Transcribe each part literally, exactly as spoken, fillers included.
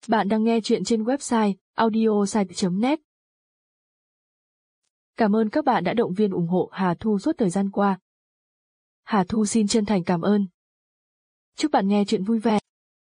Bạn đang nghe chuyện trên website audiosite chấm net. Cảm ơn các bạn đã động viên ủng hộ Hà Thu suốt thời gian qua. Hà Thu xin chân thành cảm ơn. Chúc bạn nghe chuyện vui vẻ.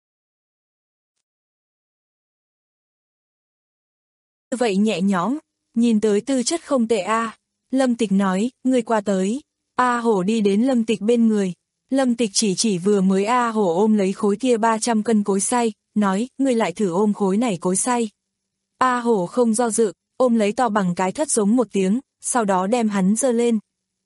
Như vậy nhẹ nhõm, nhìn tới tư chất không tệ a. À. Lâm Tịch nói, ngươi qua tới. A Hổ đi đến Lâm Tịch bên người. Lâm Tịch chỉ chỉ vừa mới A Hổ ôm lấy khối kia ba trăm cân cối xay, nói, ngươi lại thử ôm khối này cối xay. A Hổ không do dự, ôm lấy to bằng cái thất giống một tiếng, sau đó đem hắn giơ lên.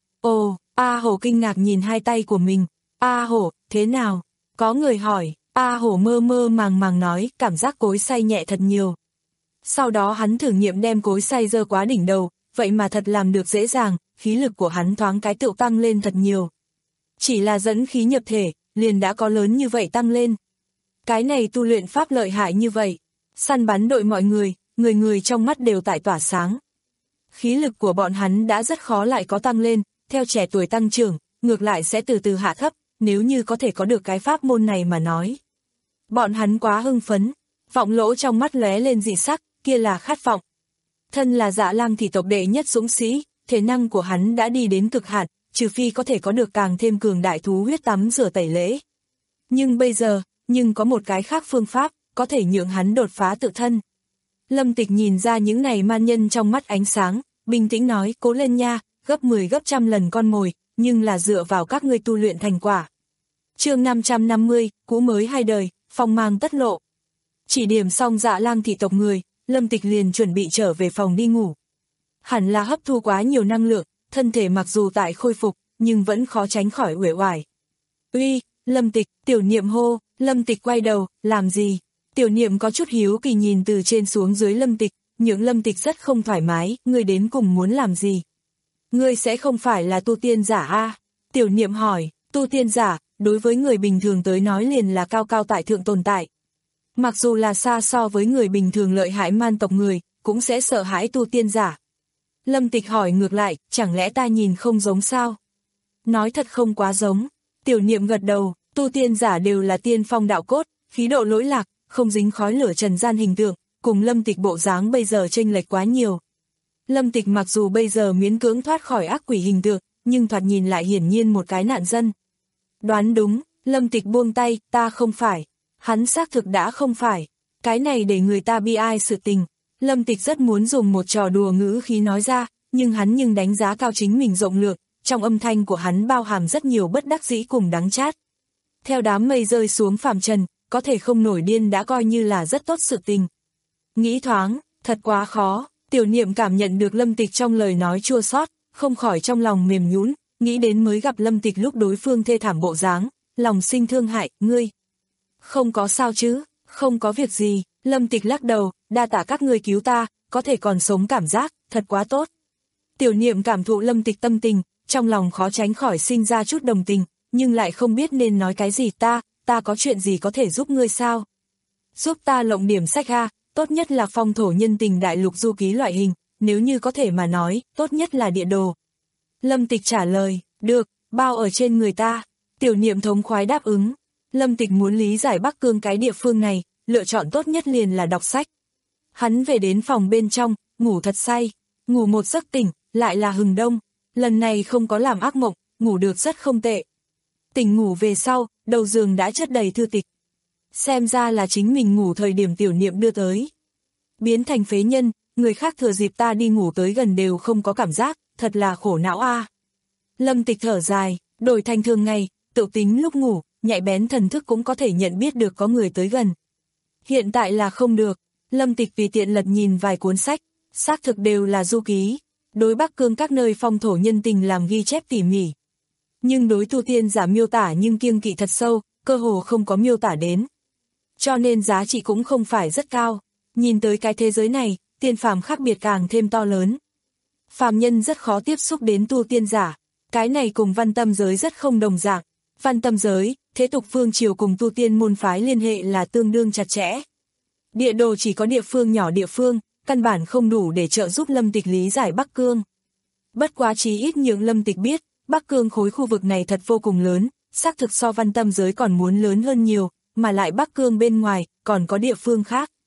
Ồ, A Hổ kinh ngạc nhìn hai tay của mình. A Hổ, thế nào? Có người hỏi, A Hổ mơ mơ màng màng nói, cảm giác cối xay nhẹ thật nhiều. Sau đó hắn thử nghiệm đem cối xay giơ quá đỉnh đầu, vậy mà thật làm được dễ dàng, khí lực của hắn thoáng cái tựu tăng lên thật nhiều. Chỉ là dẫn khí nhập thể, liền đã có lớn như vậy tăng lên. Cái này tu luyện pháp lợi hại như vậy. Săn bắn đội mọi người, người người trong mắt đều tại tỏa sáng. Khí lực của bọn hắn đã rất khó lại có tăng lên, theo trẻ tuổi tăng trưởng, ngược lại sẽ từ từ hạ thấp, nếu như có thể có được cái pháp môn này mà nói. Bọn hắn quá hưng phấn, vọng lỗ trong mắt lóe lên dị sắc, kia là khát vọng. Thân là Dạ Lang thị tộc đệ nhất dũng sĩ, thể năng của hắn đã đi đến cực hạn, trừ phi có thể có được càng thêm cường đại thú huyết tắm rửa tẩy lễ. Nhưng bây giờ, nhưng có một cái khác phương pháp, có thể nhượng hắn đột phá tự thân. Lâm Tịch nhìn ra những này man nhân trong mắt ánh sáng, bình tĩnh nói, cố lên nha, gấp mười gấp trăm lần con mồi, nhưng là dựa vào các ngươi tu luyện thành quả. Chương năm trăm năm mươi, cũ mới hai đời, phong mang tất lộ. Chỉ điểm xong Dạ Lang thị tộc người, Lâm Tịch liền chuẩn bị trở về phòng đi ngủ. Hẳn là hấp thu quá nhiều năng lượng, thân thể mặc dù tại khôi phục, nhưng vẫn khó tránh khỏi uể oải. Uy, Lâm Tịch, Tiểu Niệm hô. Lâm Tịch quay đầu, làm gì? Tiểu Niệm có chút hiếu kỳ nhìn từ trên xuống dưới Lâm Tịch, những Lâm Tịch rất không thoải mái, ngươi đến cùng muốn làm gì? Ngươi sẽ không phải là tu tiên giả a? À? Tiểu Niệm hỏi, tu tiên giả, đối với người bình thường tới nói liền là cao cao tại thượng tồn tại. Mặc dù là xa so với người bình thường lợi hại man tộc người, cũng sẽ sợ hãi tu tiên giả. Lâm Tịch hỏi ngược lại, chẳng lẽ ta nhìn không giống sao? Nói thật không quá giống. Tiểu Niệm gật đầu, tu tiên giả đều là tiên phong đạo cốt, khí độ lỗi lạc, không dính khói lửa trần gian hình tượng, cùng Lâm Tịch bộ dáng bây giờ chênh lệch quá nhiều. Lâm Tịch mặc dù bây giờ miễn cưỡng thoát khỏi ác quỷ hình tượng, nhưng thoạt nhìn lại hiển nhiên một cái nạn dân. Đoán đúng, Lâm Tịch buông tay, ta không phải. Hắn xác thực đã không phải. Cái này để người ta bi ai sự tình. Lâm Tịch rất muốn dùng một trò đùa ngữ khí nói ra, nhưng hắn nhưng đánh giá cao chính mình rộng lượng, trong âm thanh của hắn bao hàm rất nhiều bất đắc dĩ cùng đắng chát. Theo đám mây rơi xuống phàm trần, có thể không nổi điên đã coi như là rất tốt sự tình. Nghĩ thoáng, thật quá khó, Tiểu Niệm cảm nhận được Lâm Tịch trong lời nói chua xót, không khỏi trong lòng mềm nhũn, nghĩ đến mới gặp Lâm Tịch lúc đối phương thê thảm bộ dáng, lòng sinh thương hại, ngươi. Không có sao chứ, không có việc gì, Lâm Tịch lắc đầu, đa tạ các ngươi cứu ta, có thể còn sống cảm giác, thật quá tốt. Tiểu Niệm cảm thụ Lâm Tịch tâm tình, trong lòng khó tránh khỏi sinh ra chút đồng tình, nhưng lại không biết nên nói cái gì ta, ta có chuyện gì có thể giúp ngươi sao? Giúp ta lộng điểm sách ha, tốt nhất là phong thổ nhân tình đại lục du ký loại hình, nếu như có thể mà nói, tốt nhất là địa đồ. Lâm Tịch trả lời, được, bao ở trên người ta. Tiểu Niệm thống khoái đáp ứng. Lâm Tịch muốn lý giải Bắc Cương cái địa phương này, lựa chọn tốt nhất liền là đọc sách. Hắn về đến phòng bên trong, ngủ thật say, ngủ một giấc tỉnh, lại là hừng đông, lần này không có làm ác mộng, ngủ được rất không tệ. Tỉnh ngủ về sau, đầu giường đã chất đầy thư tịch. Xem ra là chính mình ngủ thời điểm Tiểu Niệm đưa tới. Biến thành phế nhân, người khác thừa dịp ta đi ngủ tới gần đều không có cảm giác, thật là khổ não a. À. Lâm Tịch thở dài, đổi thành thường ngày, tự tính lúc ngủ, nhạy bén thần thức cũng có thể nhận biết được có người tới gần. Hiện tại là không được, Lâm Tịch vì tiện lật nhìn vài cuốn sách, xác thực đều là du ký, đối Bắc Cương các nơi phong thổ nhân tình làm ghi chép tỉ mỉ. Nhưng đối tu tiên giả miêu tả nhưng kiêng kỵ thật sâu, cơ hồ không có miêu tả đến. Cho nên giá trị cũng không phải rất cao, nhìn tới cái thế giới này, tiên phàm khác biệt càng thêm to lớn. Phàm nhân rất khó tiếp xúc đến tu tiên giả, cái này cùng văn tâm giới rất không đồng dạng. Văn tâm giới, thế tục vương triều cùng tu tiên môn phái liên hệ là tương đương chặt chẽ. Địa đồ chỉ có địa phương nhỏ địa phương, căn bản không đủ để trợ giúp Lâm Tịch lý giải Bắc Cương. Bất quá chí ít nhượng Lâm Tịch biết, Bắc Cương khối khu vực này thật vô cùng lớn, xác thực so văn tâm giới còn muốn lớn hơn nhiều, mà lại Bắc Cương bên ngoài, còn có địa phương khác.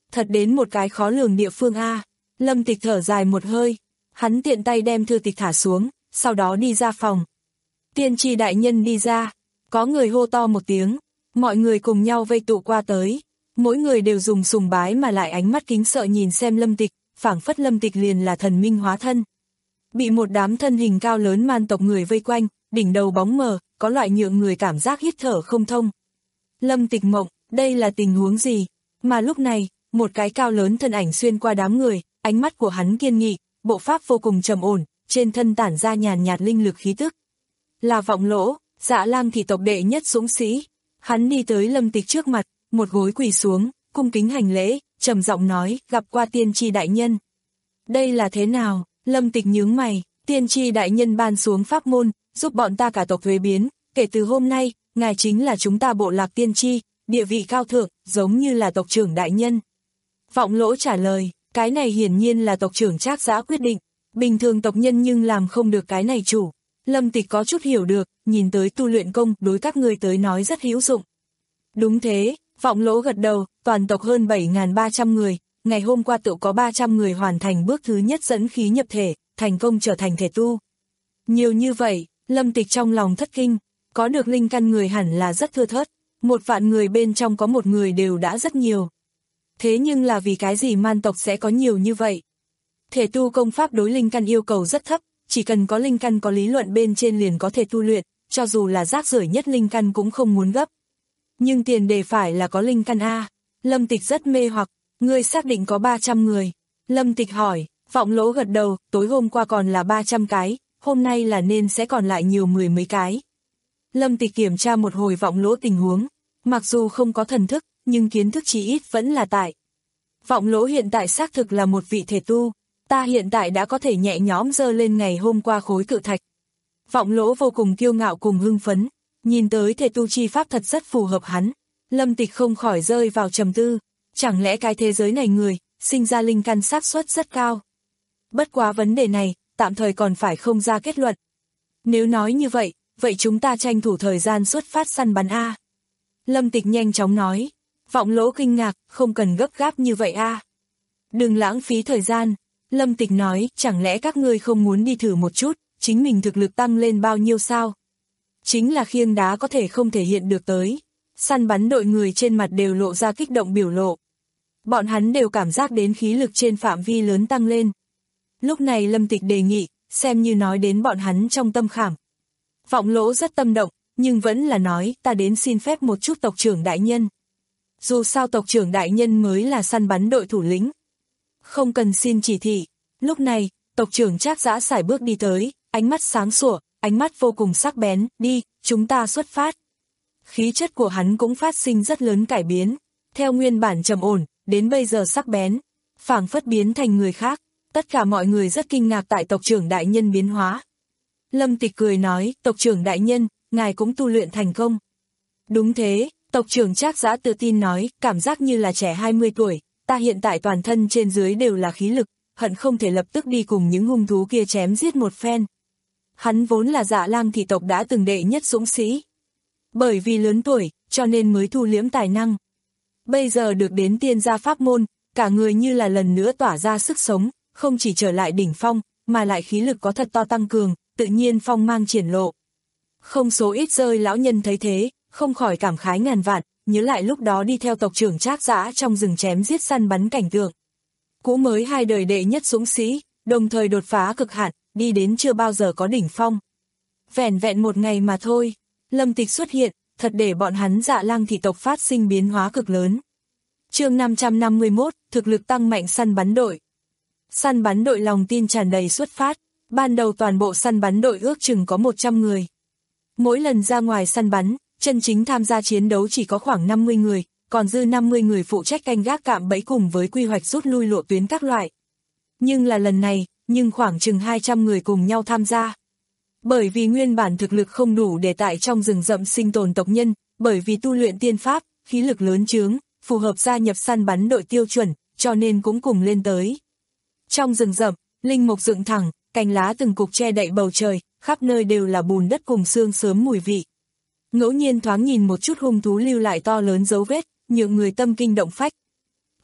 thật đến một cái khó lường địa phương a. Lâm Tịch thở dài một hơi, hắn tiện tay đem thư tịch thả xuống, sau đó đi ra phòng. Tiên tri đại nhân đi ra, có người hô to một tiếng, mọi người cùng nhau vây tụ qua tới, mỗi người đều dùng sùng bái mà lại ánh mắt kính sợ nhìn xem Lâm Tịch, phảng phất Lâm Tịch liền là thần minh hóa thân. Bị một đám thân hình cao lớn man tộc người vây quanh, đỉnh đầu bóng mờ, có loại nhượng người cảm giác hít thở không thông. Lâm Tịch mộng, đây là tình huống gì? Mà lúc này, một cái cao lớn thân ảnh xuyên qua đám người, ánh mắt của hắn kiên nghị, bộ pháp vô cùng trầm ổn, trên thân tản ra nhàn nhạt linh lực khí tức. Là Vọng Lỗ, Dạ Lang thị tộc đệ nhất dũng sĩ. Hắn đi tới Lâm Tịch trước mặt, một gối quỳ xuống, cung kính hành lễ, trầm giọng nói, gặp qua tiên tri đại nhân. Đây là thế nào? Lâm Tịch nhướng mày, tiên tri đại nhân ban xuống pháp môn, giúp bọn ta cả tộc thuế biến, kể từ hôm nay, ngài chính là chúng ta bộ lạc tiên tri, địa vị cao thượng, giống như là tộc trưởng đại nhân. Vọng Lỗ trả lời, cái này hiển nhiên là tộc trưởng Trác Giã quyết định, bình thường tộc nhân nhưng làm không được cái này chủ. Lâm Tịch có chút hiểu được, nhìn tới tu luyện công đối các người tới nói rất hữu dụng. Đúng thế, Vọng Lỗ gật đầu, toàn tộc hơn bảy nghìn ba trăm người, ngày hôm qua tự có ba trăm người hoàn thành bước thứ nhất dẫn khí nhập thể, thành công trở thành thể tu. Nhiều như vậy, Lâm Tịch trong lòng thất kinh, có được linh căn người hẳn là rất thưa thớt, một vạn người bên trong có một người đều đã rất nhiều. Thế nhưng là vì cái gì man tộc sẽ có nhiều như vậy? Thể tu công pháp đối linh căn yêu cầu rất thấp, chỉ cần có linh căn có lý luận bên trên liền có thể tu luyện, cho dù là rác rưởi nhất linh căn cũng không muốn gấp. Nhưng tiền đề phải là có linh căn a. Lâm Tịch rất mê hoặc, ngươi xác định có ba trăm người. Lâm Tịch hỏi, Vọng Lỗ gật đầu, tối hôm qua còn là ba trăm cái, hôm nay là nên sẽ còn lại nhiều mười mấy cái. Lâm Tịch kiểm tra một hồi Vọng Lỗ tình huống, mặc dù không có thần thức, nhưng kiến thức chí ít vẫn là tại. Vọng Lỗ hiện tại xác thực là một vị thể tu, ta hiện tại đã có thể nhẹ nhõm dơ lên ngày hôm qua khối cự thạch. Vọng Lỗ vô cùng kiêu ngạo cùng hưng phấn, nhìn tới thể tu chi pháp thật rất phù hợp hắn. Lâm Tịch không khỏi rơi vào trầm tư, chẳng lẽ cái thế giới này người, sinh ra linh căn xác suất rất cao. Bất quá vấn đề này, tạm thời còn phải không ra kết luận. Nếu nói như vậy, vậy chúng ta tranh thủ thời gian xuất phát săn bắn a. Lâm Tịch nhanh chóng nói. Vọng Lỗ kinh ngạc, không cần gấp gáp như vậy a. Đừng lãng phí thời gian. Lâm Tịch nói, chẳng lẽ các ngươi không muốn đi thử một chút, chính mình thực lực tăng lên bao nhiêu sao? Chính là khiêng đá có thể không thể hiện được tới. Săn bắn đội người trên mặt đều lộ ra kích động biểu lộ. Bọn hắn đều cảm giác đến khí lực trên phạm vi lớn tăng lên. Lúc này Lâm Tịch đề nghị, xem như nói đến bọn hắn trong tâm khảm. Vọng Lỗ rất tâm động, nhưng vẫn là nói, ta đến xin phép một chút tộc trưởng đại nhân. Dù sao tộc trưởng đại nhân mới là săn bắn đội thủ lĩnh. Không cần xin chỉ thị. Lúc này, tộc trưởng Trác Giã sải bước đi tới, ánh mắt sáng sủa, ánh mắt vô cùng sắc bén, đi, chúng ta xuất phát. Khí chất của hắn cũng phát sinh rất lớn cải biến, theo nguyên bản trầm ổn, đến bây giờ sắc bén, phảng phất biến thành người khác. Tất cả mọi người rất kinh ngạc tại tộc trưởng đại nhân biến hóa. Lâm Tịch cười nói, tộc trưởng đại nhân, ngài cũng tu luyện thành công. Đúng thế, tộc trưởng Trác Giã tự tin nói, cảm giác như là trẻ hai mươi tuổi, ta hiện tại toàn thân trên dưới đều là khí lực, hận không thể lập tức đi cùng những hung thú kia chém giết một phen. Hắn vốn là Dạ Lang thị tộc đã từng đệ nhất dũng sĩ. Bởi vì lớn tuổi, cho nên mới thu liễm tài năng. Bây giờ được đến tiên gia pháp môn, cả người như là lần nữa tỏa ra sức sống, không chỉ trở lại đỉnh phong, mà lại khí lực có thật to tăng cường, tự nhiên phong mang triển lộ. Không số ít rơi lão nhân thấy thế, không khỏi cảm khái ngàn vạn, nhớ lại lúc đó đi theo tộc trưởng Trác Giã trong rừng chém giết săn bắn cảnh tượng. Cũ mới hai đời đệ nhất dũng sĩ, đồng thời đột phá cực hạn, đi đến chưa bao giờ có đỉnh phong. Vẻn vẹn một ngày mà thôi, Lâm Tịch xuất hiện, thật để bọn hắn Dạ Lang thị tộc phát sinh biến hóa cực lớn. Chương năm trăm năm mươi mốt, thực lực tăng mạnh săn bắn đội. Săn bắn đội lòng tin tràn đầy xuất phát, ban đầu toàn bộ săn bắn đội ước chừng có một trăm người. Mỗi lần ra ngoài săn bắn, chân chính tham gia chiến đấu chỉ có khoảng năm mươi người, còn dư năm mươi người phụ trách canh gác cạm bẫy cùng với quy hoạch rút lui lộ tuyến các loại. Nhưng là lần này, nhưng khoảng chừng hai trăm người cùng nhau tham gia. Bởi vì nguyên bản thực lực không đủ để tại trong rừng rậm sinh tồn tộc nhân, bởi vì tu luyện tiên pháp, khí lực lớn chướng, phù hợp gia nhập săn bắn đội tiêu chuẩn, cho nên cũng cùng lên tới. Trong rừng rậm, linh mục dựng thẳng, cành lá từng cục che đậy bầu trời, khắp nơi đều là bùn đất cùng xương sớm mùi vị. Ngẫu nhiên thoáng nhìn một chút hung thú lưu lại to lớn dấu vết, nhượng người tâm kinh động phách.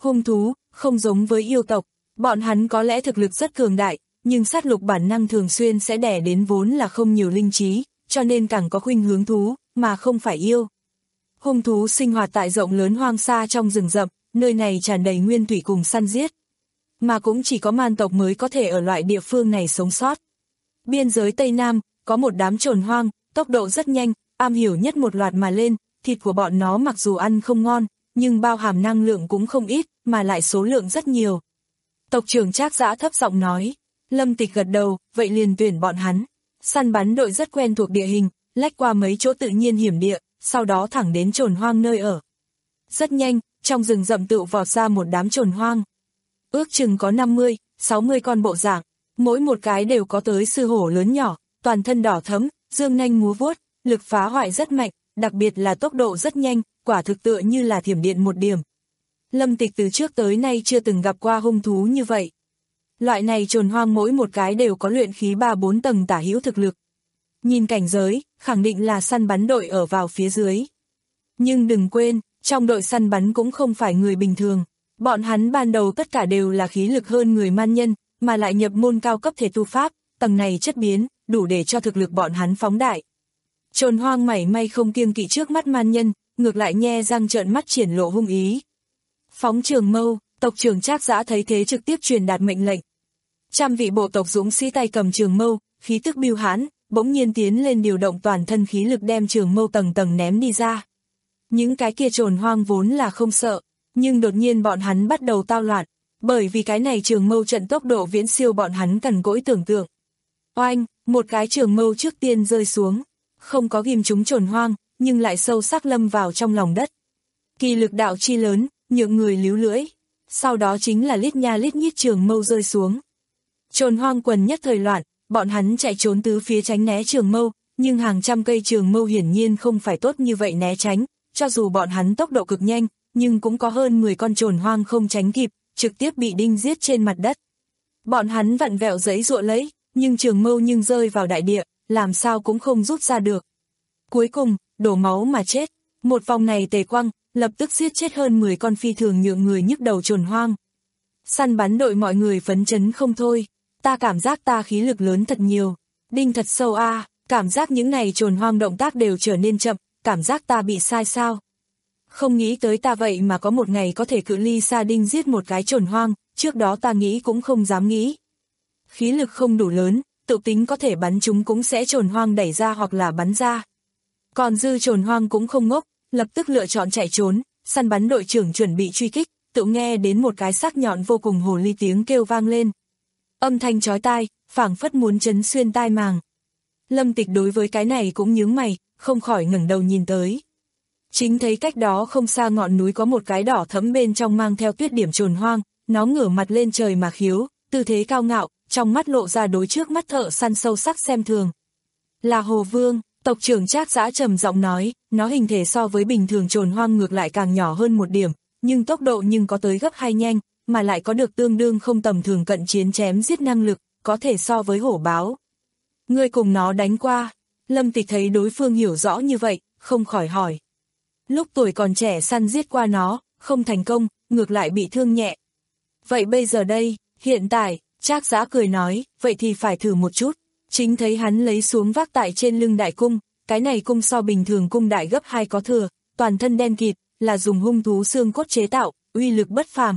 Hung thú, không giống với yêu tộc, bọn hắn có lẽ thực lực rất cường đại, nhưng sát lục bản năng thường xuyên sẽ đẻ đến vốn là không nhiều linh trí, cho nên càng có khuynh hướng thú, mà không phải yêu. Hung thú sinh hoạt tại rộng lớn hoang xa trong rừng rậm, nơi này tràn đầy nguyên thủy cùng săn giết. Mà cũng chỉ có man tộc mới có thể ở loại địa phương này sống sót. Biên giới Tây Nam, có một đám trồn hoang, tốc độ rất nhanh, am hiểu nhất một loạt mà lên, thịt của bọn nó mặc dù ăn không ngon, nhưng bao hàm năng lượng cũng không ít, mà lại số lượng rất nhiều. Tộc trưởng Trác Dã thấp giọng nói, Lâm Tịch gật đầu, vậy liền tuyển bọn hắn. Săn bắn đội rất quen thuộc địa hình, lách qua mấy chỗ tự nhiên hiểm địa, sau đó thẳng đến trồn hoang nơi ở. Rất nhanh, trong rừng rậm tự vọt ra một đám trồn hoang. Ước chừng có năm mươi, sáu mươi con bộ dạng, mỗi một cái đều có tới sư hổ lớn nhỏ, toàn thân đỏ thẫm, dương nanh múa vuốt, lực phá hoại rất mạnh, đặc biệt là tốc độ rất nhanh, quả thực tựa như là thiểm điện một điểm. Lâm Tịch từ trước tới nay chưa từng gặp qua hung thú như vậy. Loại này trồn hoang mỗi một cái đều có luyện khí ba bốn tầng tả hữu thực lực. Nhìn cảnh giới, khẳng định là săn bắn đội ở vào phía dưới. Nhưng đừng quên, trong đội săn bắn cũng không phải người bình thường. Bọn hắn ban đầu tất cả đều là khí lực hơn người man nhân, mà lại nhập môn cao cấp thể tu pháp, tầng này chất biến, đủ để cho thực lực bọn hắn phóng đại. Trồn hoang mảy may không kiêng kỵ trước mắt man nhân, ngược lại nhe răng trợn mắt triển lộ hung ý. Phóng trường mâu, tộc trưởng Trác Dã thấy thế trực tiếp truyền đạt mệnh lệnh. Trăm vị bộ tộc dũng sĩ tay cầm trường mâu, khí tức bưu hãn, bỗng nhiên tiến lên điều động toàn thân khí lực đem trường mâu tầng tầng ném đi ra. Những cái kia trồn hoang vốn là không sợ, nhưng đột nhiên bọn hắn bắt đầu tao loạn, bởi vì cái này trường mâu trận tốc độ viễn siêu bọn hắn cằn cỗi tưởng tượng. Oanh, một cái trường mâu trước tiên rơi xuống, không có ghim trúng trồn hoang, nhưng lại sâu sắc lâm vào trong lòng đất. Kỳ lực đạo chi lớn, nhượng người líu lưỡi, sau đó chính là lít nha lít nhít trường mâu rơi xuống. Trồn hoang quần nhất thời loạn, bọn hắn chạy trốn tứ phía tránh né trường mâu, nhưng hàng trăm cây trường mâu hiển nhiên không phải tốt như vậy né tránh, cho dù bọn hắn tốc độ cực nhanh, nhưng cũng có hơn mười con trồn hoang không tránh kịp, trực tiếp bị đinh giết trên mặt đất. Bọn hắn vặn vẹo giấy giụa lấy, nhưng trường mâu nhưng rơi vào đại địa, làm sao cũng không rút ra được. Cuối cùng, đổ máu mà chết, một vòng này tề quăng, lập tức giết chết hơn mười con phi thường nhượng người nhức đầu trồn hoang. Săn bắn đội mọi người phấn chấn không thôi, ta cảm giác ta khí lực lớn thật nhiều, đinh thật sâu a, à, cảm giác những này trồn hoang động tác đều trở nên chậm, cảm giác ta bị sai sao. Không nghĩ tới ta vậy mà có một ngày có thể cự ly xa đinh giết một cái trồn hoang, trước đó ta nghĩ cũng không dám nghĩ. Khí lực không đủ lớn, tự tính có thể bắn chúng cũng sẽ trồn hoang đẩy ra hoặc là bắn ra. Còn dư trồn hoang cũng không ngốc, lập tức lựa chọn chạy trốn, săn bắn đội trưởng chuẩn bị truy kích, tự nghe đến một cái sắc nhọn vô cùng hồ ly tiếng kêu vang lên. Âm thanh chói tai, phảng phất muốn chấn xuyên tai màng. Lâm Tịch đối với cái này cũng nhướng mày, không khỏi ngẩng đầu nhìn tới. Chính thấy cách đó không xa ngọn núi có một cái đỏ thẫm bên trong mang theo tuyết điểm trồn hoang, nó ngửa mặt lên trời mà khiếu, tư thế cao ngạo, trong mắt lộ ra đối trước mắt thợ săn sâu sắc xem thường. Là Hồ Vương, tộc trưởng Trác Dã trầm giọng nói, nó hình thể so với bình thường trồn hoang ngược lại càng nhỏ hơn một điểm, nhưng tốc độ nhưng có tới gấp hai nhanh, mà lại có được tương đương không tầm thường cận chiến chém giết năng lực, có thể so với hổ báo. Ngươi cùng nó đánh qua, Lâm Tịch thấy đối phương hiểu rõ như vậy, không khỏi hỏi. Lúc tuổi còn trẻ săn giết qua nó, không thành công, ngược lại bị thương nhẹ. Vậy bây giờ đây, hiện tại, Trác Dã cười nói, vậy thì phải thử một chút. Chính thấy hắn lấy xuống vác tại trên lưng đại cung, cái này cung so bình thường cung đại gấp hai có thừa, toàn thân đen kịt, là dùng hung thú xương cốt chế tạo, uy lực bất phàm.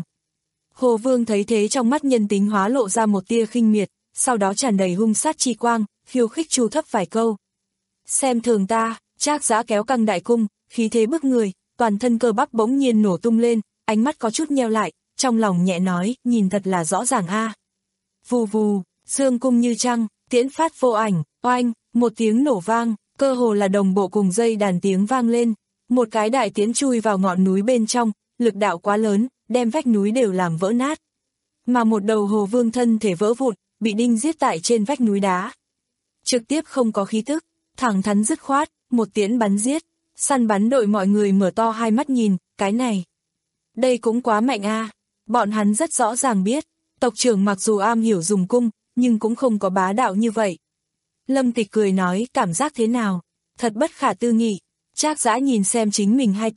Hồ Vương thấy thế trong mắt nhân tính hóa lộ ra một tia khinh miệt, sau đó tràn đầy hung sát chi quang, khiêu khích chu thấp vài câu. Xem thường ta, Trác Dã kéo căng đại cung, khí thế bức người, toàn thân cơ bắp bỗng nhiên nổ tung lên, ánh mắt có chút nheo lại, trong lòng nhẹ nói, nhìn thật là rõ ràng a. Vù vù, dương cung như trăng, tiễn phát vô ảnh, oanh, một tiếng nổ vang, cơ hồ là đồng bộ cùng dây đàn tiếng vang lên, một cái đại tiễn chui vào ngọn núi bên trong, lực đạo quá lớn, đem vách núi đều làm vỡ nát. Mà một đầu Hồ Vương thân thể vỡ vụn, bị đinh giết tại trên vách núi đá. Trực tiếp không có khí tức, thẳng thắn dứt khoát, một tiễn bắn giết, săn bắn đội mọi người mở to hai mắt nhìn, cái này. Đây cũng quá mạnh a, bọn hắn rất rõ ràng biết, tộc trưởng mặc dù am hiểu dùng cung, nhưng cũng không có bá đạo như vậy. Lâm Tịch cười nói, cảm giác thế nào? Thật bất khả tư nghị. Trác Dã nhìn xem chính mình hai tay,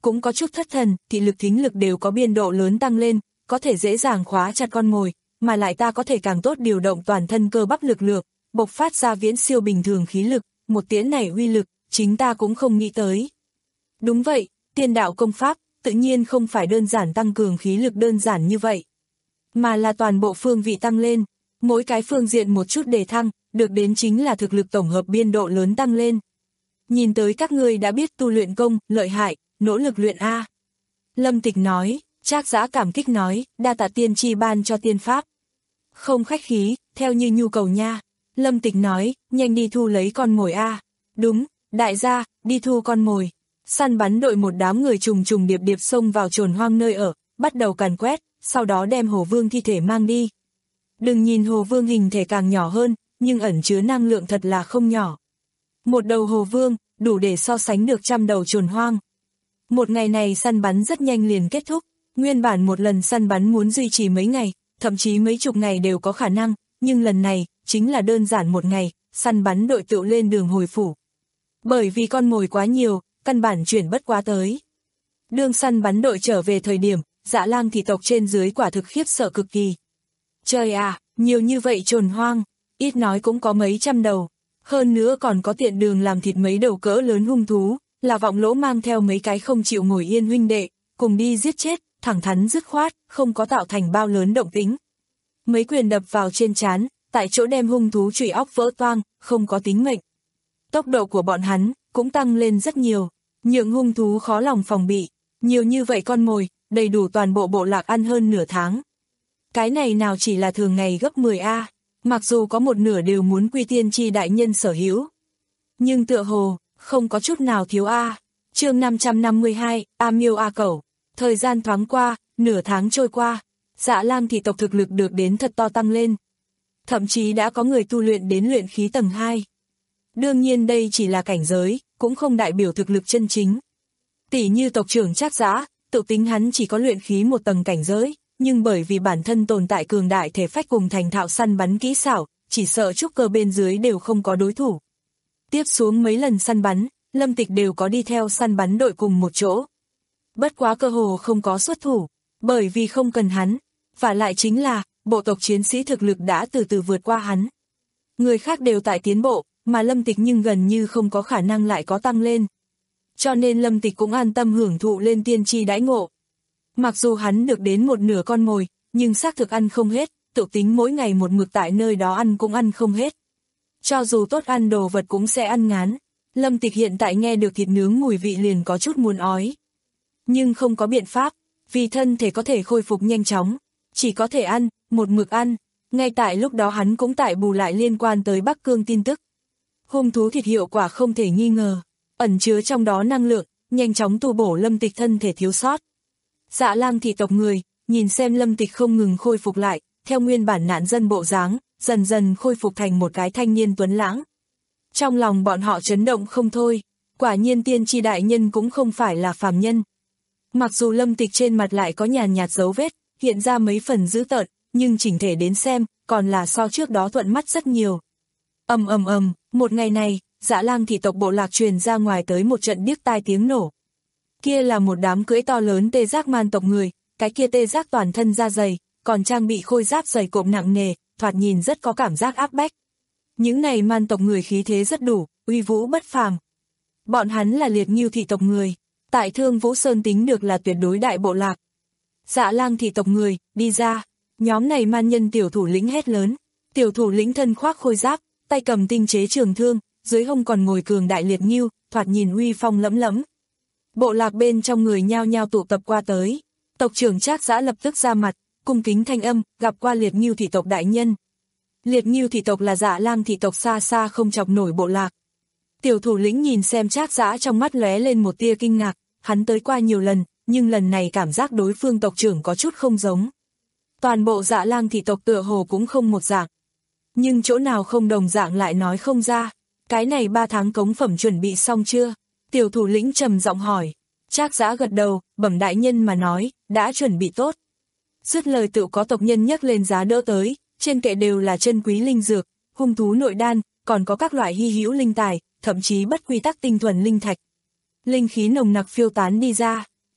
cũng có chút thất thần, thị lực thính lực đều có biên độ lớn tăng lên, có thể dễ dàng khóa chặt con mồi, mà lại ta có thể càng tốt điều động toàn thân cơ bắp lực lượng, bộc phát ra viễn siêu bình thường khí lực, một tiễn này uy lực, chính ta cũng không nghĩ tới. Đúng vậy, tiên đạo công pháp, tự nhiên không phải đơn giản tăng cường khí lực đơn giản như vậy, mà là toàn bộ phương vị tăng lên, mỗi cái phương diện một chút đề thăng, được đến chính là thực lực tổng hợp biên độ lớn tăng lên. Nhìn tới các ngươi đã biết tu luyện công, lợi hại, nỗ lực luyện A. Lâm Tịch nói, Trác Giã cảm kích nói, đa tạ tiên tri ban cho tiên pháp. Không khách khí, theo như nhu cầu nha. Lâm Tịch nói, nhanh đi thu lấy con mồi A. Đúng, đại gia, đi thu con mồi. Săn bắn đội một đám người trùng trùng điệp điệp xông vào chồn hoang nơi ở, bắt đầu càn quét, sau đó đem Hồ Vương thi thể mang đi. Đừng nhìn Hồ Vương hình thể càng nhỏ hơn, nhưng ẩn chứa năng lượng thật là không nhỏ. Một đầu Hồ Vương, đủ để so sánh được trăm đầu chồn hoang. Một ngày này săn bắn rất nhanh liền kết thúc, nguyên bản một lần săn bắn muốn duy trì mấy ngày, thậm chí mấy chục ngày đều có khả năng, nhưng lần này, chính là đơn giản một ngày, săn bắn đội tựu lên đường hồi phủ. Bởi vì con mồi quá nhiều, căn bản chuyển bất quá tới. Đương săn bắn đội trở về thời điểm, Dạ Lang thị tộc trên dưới quả thực khiếp sợ cực kỳ. Trời à, nhiều như vậy chồn hoang, ít nói cũng có mấy trăm đầu. Hơn nữa còn có tiện đường làm thịt mấy đầu cỡ lớn hung thú, là Vọng Lỗ mang theo mấy cái không chịu ngồi yên huynh đệ, cùng đi giết chết, thẳng thắn dứt khoát, không có tạo thành bao lớn động tĩnh. Mấy quyền đập vào trên trán, tại chỗ đem hung thú chủy óc vỡ toang, không có tính mệnh. Tốc độ của bọn hắn cũng tăng lên rất nhiều, nhượng hung thú khó lòng phòng bị, nhiều như vậy con mồi, đầy đủ toàn bộ bộ lạc ăn hơn nửa tháng. Cái này nào chỉ là thường ngày gấp mười A, mặc dù có một nửa đều muốn quy tiên tri đại nhân sở hữu. Nhưng tựa hồ, không có chút nào thiếu A. Chương năm trăm năm mươi hai, A Miêu A Cẩu. Thời gian thoáng qua, nửa tháng trôi qua, Dạ Lang thị tộc thực lực được đến thật to tăng lên. Thậm chí đã có người tu luyện đến luyện khí tầng hai. Đương nhiên đây chỉ là cảnh giới, cũng không đại biểu thực lực chân chính. Tỷ như tộc trưởng Trác Giã, tự tính hắn chỉ có luyện khí một tầng cảnh giới, nhưng bởi vì bản thân tồn tại cường đại thể phách cùng thành thạo săn bắn kỹ xảo, chỉ sợ trúc cơ bên dưới đều không có đối thủ. Tiếp xuống mấy lần săn bắn, Lâm Tịch đều có đi theo săn bắn đội cùng một chỗ. Bất quá cơ hồ không có xuất thủ, bởi vì không cần hắn, và lại chính là, bộ tộc chiến sĩ thực lực đã từ từ vượt qua hắn. Người khác đều tại tiến bộ, mà Lâm Tịch nhưng gần như không có khả năng lại có tăng lên. Cho nên Lâm Tịch cũng an tâm hưởng thụ lên tiên tri đãi ngộ. Mặc dù hắn được đến một nửa con mồi, nhưng xác thực ăn không hết, tự tính mỗi ngày một mực tại nơi đó ăn cũng ăn không hết. Cho dù tốt ăn đồ vật cũng sẽ ăn ngán. Lâm Tịch hiện tại nghe được thịt nướng mùi vị liền có chút muốn ói. Nhưng không có biện pháp, vì thân thể có thể khôi phục nhanh chóng, chỉ có thể ăn, một mực ăn. Ngay tại lúc đó hắn cũng tại bù lại liên quan tới Bắc Cương tin tức. Hung thú thịt hiệu quả không thể nghi ngờ, ẩn chứa trong đó năng lượng, nhanh chóng tu bổ Lâm Tịch thân thể thiếu sót. Dạ Lang thị tộc người, nhìn xem Lâm Tịch không ngừng khôi phục lại, theo nguyên bản nạn dân bộ dáng, dần dần khôi phục thành một cái thanh niên tuấn lãng. Trong lòng bọn họ chấn động không thôi, quả nhiên tiên tri đại nhân cũng không phải là phàm nhân. Mặc dù Lâm Tịch trên mặt lại có nhàn nhạt dấu vết, hiện ra mấy phần dữ tợn, nhưng chỉnh thể đến xem, còn là so trước đó thuận mắt rất nhiều. Ầm ầm ầm, một ngày này, Dạ Lang thị tộc bộ lạc truyền ra ngoài tới một trận điếc tai tiếng nổ. Kia là một đám cưỡi to lớn tê giác man tộc người, cái kia tê giác toàn thân da dày, còn trang bị khôi giáp dày cộm nặng nề, thoạt nhìn rất có cảm giác áp bách. Những này man tộc người khí thế rất đủ, uy vũ bất phàm. Bọn hắn là Liệt Ngưu thị tộc người, tại Thương Vũ Sơn tính được là tuyệt đối đại bộ lạc. Dạ Lang thị tộc người, đi ra, nhóm này man nhân tiểu thủ lĩnh hét lớn, tiểu thủ lĩnh thân khoác khôi giáp, tay cầm tinh chế trường thương, dưới hông còn ngồi cường đại Liệt Ngưu, thoạt nhìn uy phong lẫm lẫm. Bộ lạc bên trong người nhao nhao tụ tập qua tới, tộc trưởng Trác Giã lập tức ra mặt, cung kính thanh âm, gặp qua Liệt Ngưu thị tộc đại nhân. Liệt Ngưu thị tộc là Dạ Lang thị tộc xa xa không chọc nổi bộ lạc. Tiểu thủ lĩnh nhìn xem Trác Giã trong mắt lóe lên một tia kinh ngạc, hắn tới qua nhiều lần, nhưng lần này cảm giác đối phương tộc trưởng có chút không giống. Toàn bộ Dạ Lang thị tộc tựa hồ cũng không một dạng. Nhưng chỗ nào không đồng dạng lại nói không ra. Cái này ba tháng cống phẩm chuẩn bị xong chưa? Tiểu thủ lĩnh trầm giọng hỏi. Trác Giã gật đầu, bẩm đại nhân mà nói, đã chuẩn bị tốt. Dứt lời tự có tộc nhân nhấc lên giá đỡ tới, trên kệ đều là chân quý linh dược, hung thú nội đan, còn có các loại hy hữu linh tài, thậm chí bất quy tắc tinh thuần linh thạch. Linh khí nồng nặc phiêu tán đi ra,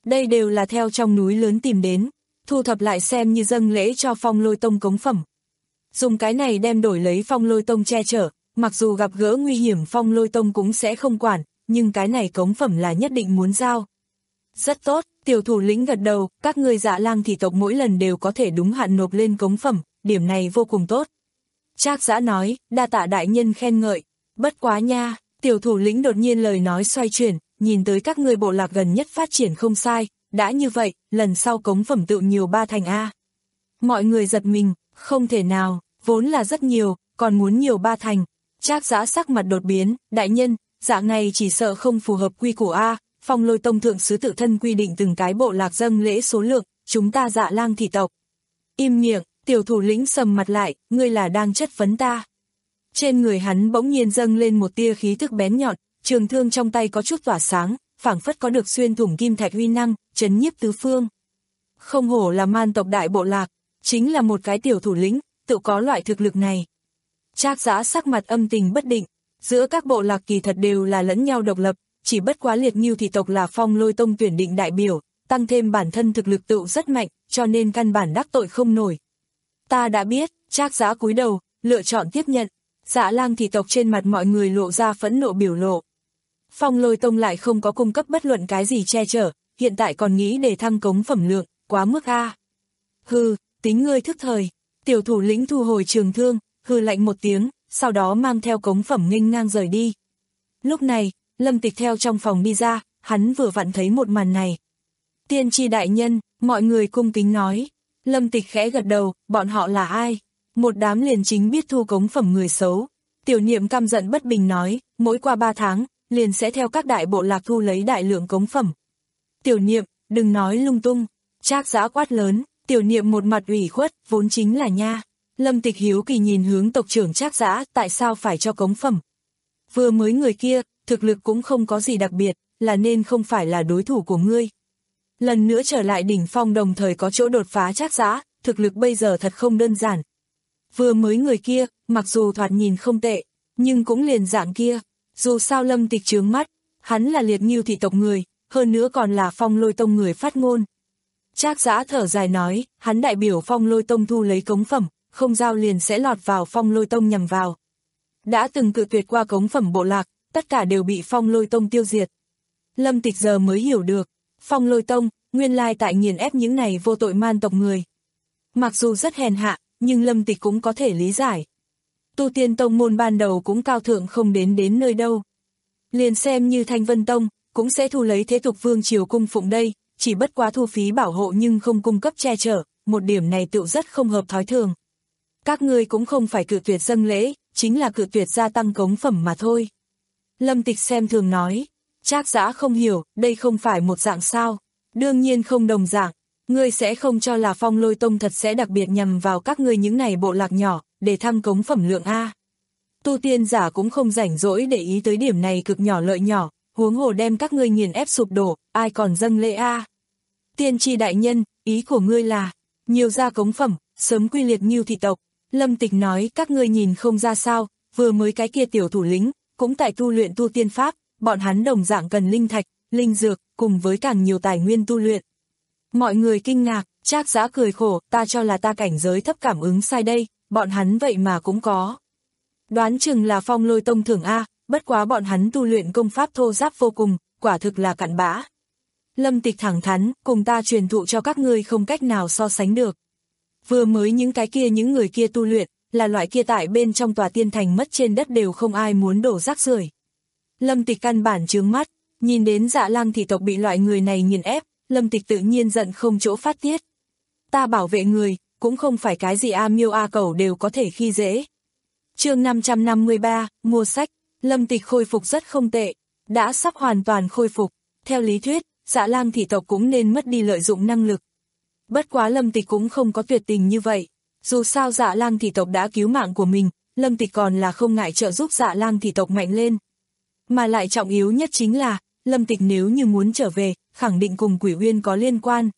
Đây đều là theo trong núi lớn tìm đến, thu thập lại xem như dâng lễ cho Phong Lôi Tông cống phẩm. Dùng cái này đem đổi lấy Phong Lôi Tông che chở, mặc dù gặp gỡ nguy hiểm Phong Lôi Tông cũng sẽ không quản, nhưng cái này cống phẩm là nhất định muốn giao. Rất tốt, tiểu thủ lĩnh gật đầu, các ngươi Dạ Lang thị tộc mỗi lần đều có thể đúng hạn nộp lên cống phẩm, điểm này vô cùng tốt. Trác Dã nói, đa tạ đại nhân khen ngợi, bất quá nha, tiểu thủ lĩnh đột nhiên lời nói xoay chuyển, nhìn tới các ngươi bộ lạc gần nhất phát triển không sai, đã như vậy, lần sau cống phẩm tự nhiều ba thành A. Mọi người giật mình, không thể nào, vốn là rất nhiều, còn muốn nhiều ba thành. Trác Dã sắc mặt đột biến, đại nhân, dạng này chỉ sợ không phù hợp quy củ A, Phong Lôi Tông thượng sứ tự thân quy định từng cái bộ lạc dâng lễ số lượng, chúng ta Dạ Lang thị tộc. Im miệng, tiểu thủ lĩnh sầm mặt lại, ngươi là đang chất vấn ta. Trên người hắn bỗng nhiên dâng lên một tia khí thức bén nhọn, trường thương trong tay có chút tỏa sáng, phảng phất có được xuyên thủng kim thạch uy năng, chấn nhiếp tứ phương. Không hổ là man tộc đại bộ lạc, chính là một cái tiểu thủ lĩnh, tự có loại thực lực này. Trác Dã sắc mặt âm tình bất định, giữa các bộ lạc kỳ thật đều là lẫn nhau độc lập, chỉ bất quá Liệt Ngưu thị tộc là Phong Lôi Tông tuyển định đại biểu, tăng thêm bản thân thực lực tự rất mạnh, cho nên căn bản đắc tội không nổi. Ta đã biết, Trác Dã cúi đầu, lựa chọn tiếp nhận. Dạ Lang thị tộc trên mặt mọi người lộ ra phẫn nộ biểu lộ. Phong Lôi Tông lại không có cung cấp bất luận cái gì che chở, hiện tại còn nghĩ để thăng cống phẩm lượng, quá mức a. Hừ, tính ngươi thức thời. Tiểu thủ lĩnh thu hồi trường thương, hừ lạnh một tiếng, sau đó mang theo cống phẩm nghênh ngang rời đi. Lúc này, Lâm Tịch theo trong phòng đi ra, hắn vừa vặn thấy một màn này. Tiên tri đại nhân, mọi người cung kính nói. Lâm Tịch khẽ gật đầu, bọn họ là ai? Một đám liền chính biết thu cống phẩm người xấu. Tiểu Niệm căm giận bất bình nói, mỗi qua ba tháng, liền sẽ theo các đại bộ lạc thu lấy đại lượng cống phẩm. Tiểu Niệm, đừng nói lung tung. Trác Dã quát lớn, Tiểu Niệm một mặt ủy khuất, vốn chính là nha. Lâm Tịch hiếu kỳ nhìn hướng tộc trưởng Trác Dã, tại sao phải cho cống phẩm? Vừa mới người kia, thực lực cũng không có gì đặc biệt, là nên không phải là đối thủ của ngươi. Lần nữa trở lại đỉnh phong đồng thời có chỗ đột phá Trác Dã, thực lực bây giờ thật không đơn giản. Vừa mới người kia, mặc dù thoạt nhìn không tệ, nhưng cũng liền dạng kia. Dù sao Lâm Tịch trướng mắt, hắn là Liệt Ngưu thị tộc người, hơn nữa còn là Phong Lôi Tông người phát ngôn. Trác Dã thở dài nói, hắn đại biểu Phong Lôi Tông thu lấy cống phẩm, không giao liền sẽ lọt vào Phong Lôi Tông nhằm vào. Đã từng cự tuyệt qua cống phẩm bộ lạc, tất cả đều bị Phong Lôi Tông tiêu diệt. Lâm Tịch giờ mới hiểu được, Phong Lôi Tông, nguyên lai tại nghiền ép những này vô tội man tộc người. Mặc dù rất hèn hạ, nhưng Lâm Tịch cũng có thể lý giải. Tu tiên tông môn ban đầu cũng cao thượng không đến đến nơi đâu. Liền xem như Thanh Vân Tông, cũng sẽ thu lấy thế tục vương triều cung phụng đây, chỉ bất quá thu phí bảo hộ nhưng không cung cấp che chở, một điểm này tự rất không hợp thói thường. Các ngươi cũng không phải cự tuyệt dâng lễ, chính là cự tuyệt gia tăng cống phẩm mà thôi. Lâm Tịch xem thường nói, Trác Dã không hiểu, đây không phải một dạng sao, đương nhiên không đồng dạng. Ngươi sẽ không cho là Phong Lôi Tông thật sẽ đặc biệt nhằm vào các ngươi những này bộ lạc nhỏ, để thăng cống phẩm lượng A. Tu tiên giả cũng không rảnh rỗi để ý tới điểm này cực nhỏ lợi nhỏ, huống hồ đem các ngươi nghiền ép sụp đổ, ai còn dâng lễ A. Tiên tri đại nhân, ý của ngươi là, nhiều ra cống phẩm, sớm quy liệt Ngưu thị tộc. Lâm Tịch nói các ngươi nhìn không ra sao, vừa mới cái kia tiểu thủ lĩnh, cũng tại tu luyện tu tiên pháp, bọn hắn đồng dạng cần linh thạch, linh dược, cùng với càng nhiều tài nguyên tu luyện. Mọi người kinh ngạc, Trác Dã cười khổ, ta cho là ta cảnh giới thấp cảm ứng sai đây, bọn hắn vậy mà cũng có. Đoán chừng là Phong Lôi Tông thưởng A, bất quá bọn hắn tu luyện công pháp thô giáp vô cùng, quả thực là cặn bã. Lâm Tịch thẳng thắn, cùng ta truyền thụ cho các ngươi không cách nào so sánh được. Vừa mới những cái kia những người kia tu luyện, là loại kia tại bên trong tòa tiên thành mất trên đất đều không ai muốn đổ rác rưởi. Lâm Tịch căn bản trướng mắt, nhìn đến Dạ Lang thị tộc bị loại người này nghiền ép, Lâm Tịch tự nhiên giận không chỗ phát tiết. Ta bảo vệ người, cũng không phải cái gì A miêu A cẩu đều có thể khi dễ. Chương năm trăm năm mươi ba, mua sách, Lâm Tịch khôi phục rất không tệ, đã sắp hoàn toàn khôi phục. Theo lý thuyết, Dạ Lang thị tộc cũng nên mất đi lợi dụng năng lực. Bất quá Lâm Tịch cũng không có tuyệt tình như vậy. Dù sao Dạ Lang thị tộc đã cứu mạng của mình, Lâm Tịch còn là không ngại trợ giúp Dạ Lang thị tộc mạnh lên. Mà lại trọng yếu nhất chính là, Lâm Tịch nếu như muốn trở về, khẳng định cùng Quỷ Uyên có liên quan.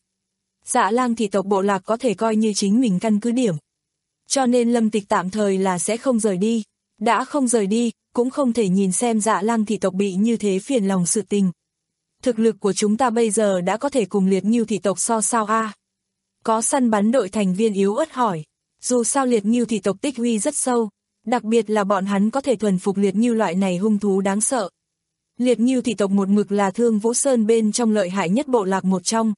Dạ Lang thị tộc bộ lạc có thể coi như chính mình căn cứ điểm. Cho nên Lâm Tịch tạm thời là sẽ không rời đi. Đã không rời đi, cũng không thể nhìn xem Dạ Lang thị tộc bị như thế phiền lòng sự tình. thực lực của chúng ta bây giờ đã có thể cùng Liệt Ngưu thị tộc so sao a? Có săn bắn đội thành viên yếu ớt hỏi, dù sao Liệt Ngưu thị tộc tích huy rất sâu, đặc biệt là bọn hắn có thể thuần phục Liệt Ngưu loại này hung thú đáng sợ. Liệt Ngưu thị tộc một mực là Thương Vũ Sơn bên trong lợi hại nhất bộ lạc một trong.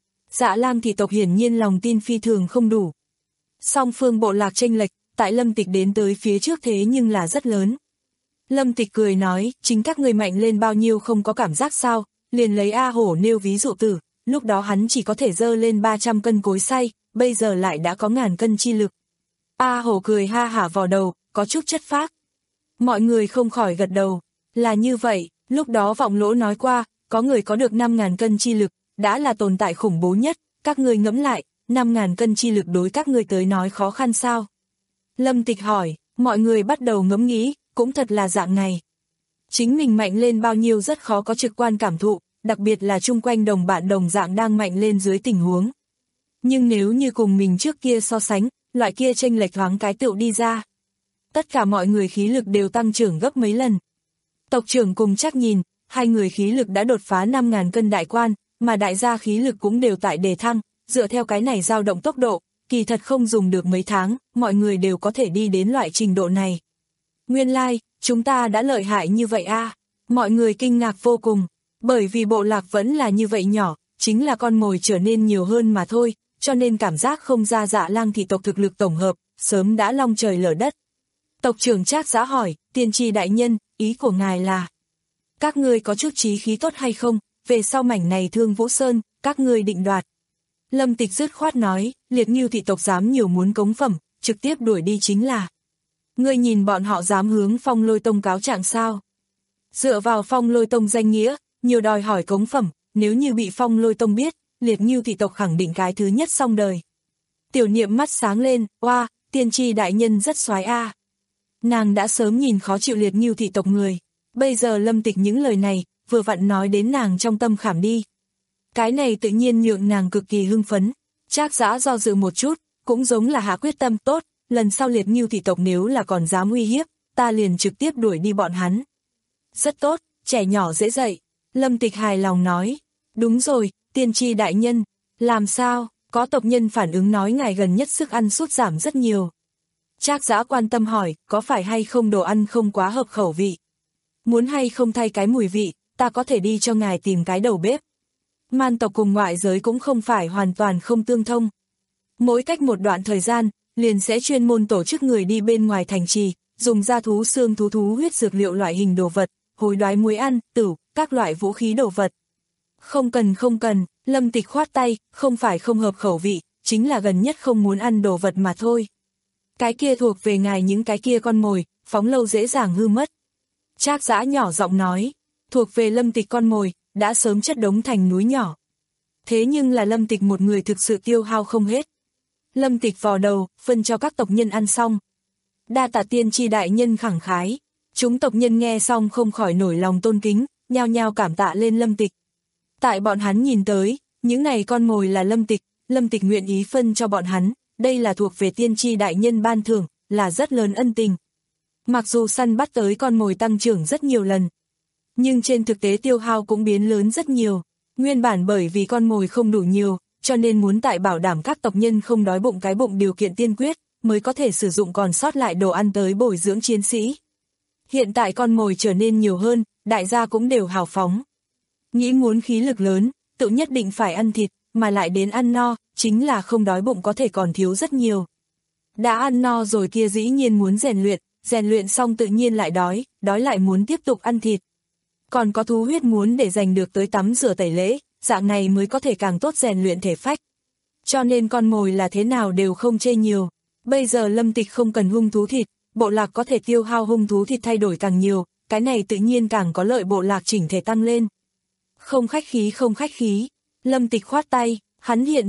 Dạ Lam thị tộc hiển nhiên lòng tin phi thường không đủ. Song phương bộ lạc chênh lệch, tại Lâm Tịch đến tới phía trước thế nhưng là rất lớn. Lâm Tịch cười nói, chính các người mạnh lên bao nhiêu không có cảm giác sao, liền lấy A Hổ nêu ví dụ tử, lúc đó hắn chỉ có thể dơ lên ba trăm cân cối xay, bây giờ lại đã có ngàn cân chi lực. A Hổ cười ha hả vò đầu, có chút chất phác. Mọi người không khỏi gật đầu, là như vậy, lúc đó Vọng Lỗ nói qua, có người có được năm ngàn cân chi lực, đã là tồn tại khủng bố nhất, các người ngẫm lại, năm ngàn cân chi lực đối các người tới nói khó khăn sao? Lâm Tịch hỏi, mọi người bắt đầu ngẫm nghĩ, cũng thật là dạng này. Chính mình mạnh lên bao nhiêu rất khó có trực quan cảm thụ, đặc biệt là chung quanh đồng bạn đồng dạng đang mạnh lên dưới tình huống. Nhưng nếu như cùng mình trước kia so sánh, loại kia chênh lệch thoáng cái tựu đi ra. Tất cả mọi người khí lực đều tăng trưởng gấp mấy lần. Tộc trưởng cùng Trác nhìn, hai người khí lực đã đột phá năm ngàn cân đại quan, mà đại gia khí lực cũng đều tại đề thăng, dựa theo cái này dao động tốc độ, kỳ thật không dùng được mấy tháng, mọi người đều có thể đi đến loại trình độ này. Nguyên lai, like, chúng ta đã lợi hại như vậy a, à? Mọi người kinh ngạc vô cùng, bởi vì bộ lạc vẫn là như vậy nhỏ, chính là con mồi trở nên nhiều hơn mà thôi, cho nên cảm giác không ra Dạ Lang thị tộc thực lực tổng hợp, sớm đã long trời lở đất. Tộc trưởng Trác Giã hỏi, tiên tri đại nhân, ý của ngài là, các ngươi có chút chí khí tốt hay không, về sau mảnh này Thương Vũ Sơn, các ngươi định đoạt. Lâm Tịch dứt khoát nói, Liệt Ngưu thị tộc dám nhiều muốn cống phẩm, trực tiếp đuổi đi chính là. Ngươi nhìn bọn họ dám hướng Phong Lôi Tông cáo trạng sao? Dựa vào Phong Lôi Tông danh nghĩa, nhiều đòi hỏi cống phẩm, nếu như bị Phong Lôi Tông biết, Liệt Ngưu thị tộc khẳng định cái thứ nhất xong đời. Tiểu Niệm mắt sáng lên, oa, tiên tri đại nhân rất xoái a. À. Nàng đã sớm nhìn khó chịu Liệt Ngưu thị tộc người, bây giờ Lâm Tịch những lời này, vừa vặn nói đến nàng trong tâm khảm đi. Cái này tự nhiên nhượng nàng cực kỳ hưng phấn. Trác Giã do dự một chút, cũng giống là hạ quyết tâm, tốt, lần sau Liệt Ngưu thị tộc nếu là còn dám uy hiếp, ta liền trực tiếp đuổi đi bọn hắn. Rất tốt, trẻ nhỏ dễ dạy. Lâm Tịch hài lòng nói, đúng rồi, tiên tri đại nhân, làm sao, có tộc nhân phản ứng nói ngài gần nhất sức ăn sút giảm rất nhiều. Trác Giã quan tâm hỏi, có phải hay không đồ ăn không quá hợp khẩu vị? Muốn hay không thay cái mùi vị, ta có thể đi cho ngài tìm cái đầu bếp. Man tộc cùng ngoại giới cũng không phải hoàn toàn không tương thông. Mỗi cách một đoạn thời gian, liền sẽ chuyên môn tổ chức người đi bên ngoài thành trì, dùng da thú xương thú thú huyết dược liệu loại hình đồ vật, hối đoái muối ăn, tửu, các loại vũ khí đồ vật. Không cần không cần, Lâm Tịch khoát tay, không phải không hợp khẩu vị, chính là gần nhất không muốn ăn đồ vật mà thôi. Cái kia thuộc về ngài những cái kia con mồi, phóng lâu dễ dàng hư mất. Trác Giã nhỏ giọng nói, thuộc về Lâm Tịch con mồi, đã sớm chất đống thành núi nhỏ. Thế nhưng là Lâm Tịch một người thực sự tiêu hao không hết. Lâm Tịch vò đầu, phân cho các tộc nhân ăn xong. Đa tạ tiên tri đại nhân khẳng khái. Chúng tộc nhân nghe xong không khỏi nổi lòng tôn kính, nhao nhao cảm tạ lên Lâm Tịch. Tại bọn hắn nhìn tới, những này con mồi là Lâm Tịch, Lâm Tịch nguyện ý phân cho bọn hắn, đây là thuộc về tiên tri đại nhân ban thưởng, là rất lớn ân tình. Mặc dù săn bắt tới con mồi tăng trưởng rất nhiều lần, nhưng trên thực tế tiêu hao cũng biến lớn rất nhiều. Nguyên bản bởi vì con mồi không đủ nhiều, cho nên muốn tại bảo đảm các tộc nhân không đói bụng cái bụng điều kiện tiên quyết, mới có thể sử dụng còn sót lại đồ ăn tới bồi dưỡng chiến sĩ. Hiện tại con mồi trở nên nhiều hơn, đại gia cũng đều hào phóng. Nghĩ muốn khí lực lớn, tự nhất định phải ăn thịt, mà lại đến ăn no, chính là không đói bụng có thể còn thiếu rất nhiều. Đã ăn no rồi kia dĩ nhiên muốn rèn luyện, rèn luyện xong tự nhiên lại đói, đói lại muốn tiếp tục ăn thịt. Còn có thú huyết muốn để giành được tới tắm rửa tẩy lễ, dạng này mới có thể càng tốt rèn luyện thể phách. Cho nên con mồi là thế nào đều không chê nhiều. Bây giờ Lâm Tịch không cần hung thú thịt, bộ lạc có thể tiêu hao hung thú thịt thay đổi càng nhiều, cái này tự nhiên càng có lợi bộ lạc chỉnh thể tăng lên. Không khách khí không khách khí, Lâm Tịch khoát tay, hắn hiện.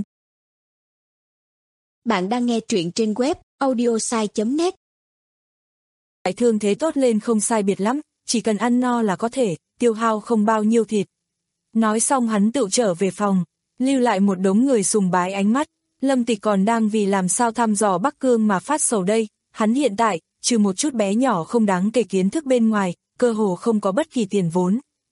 Bạn đang nghe truyện trên web audiosai chấm net. Đại thương thế tốt lên không sai biệt lắm, chỉ cần ăn no là có thể, tiêu hao không bao nhiêu thịt. Nói xong hắn tự trở về phòng, lưu lại một đống người sùng bái ánh mắt. Lâm Tịch còn đang vì làm sao thăm dò Bắc Cương mà phát sầu đây, hắn hiện tại, trừ một chút bé nhỏ không đáng kể kiến thức bên ngoài, cơ hồ không có bất kỳ tiền vốn.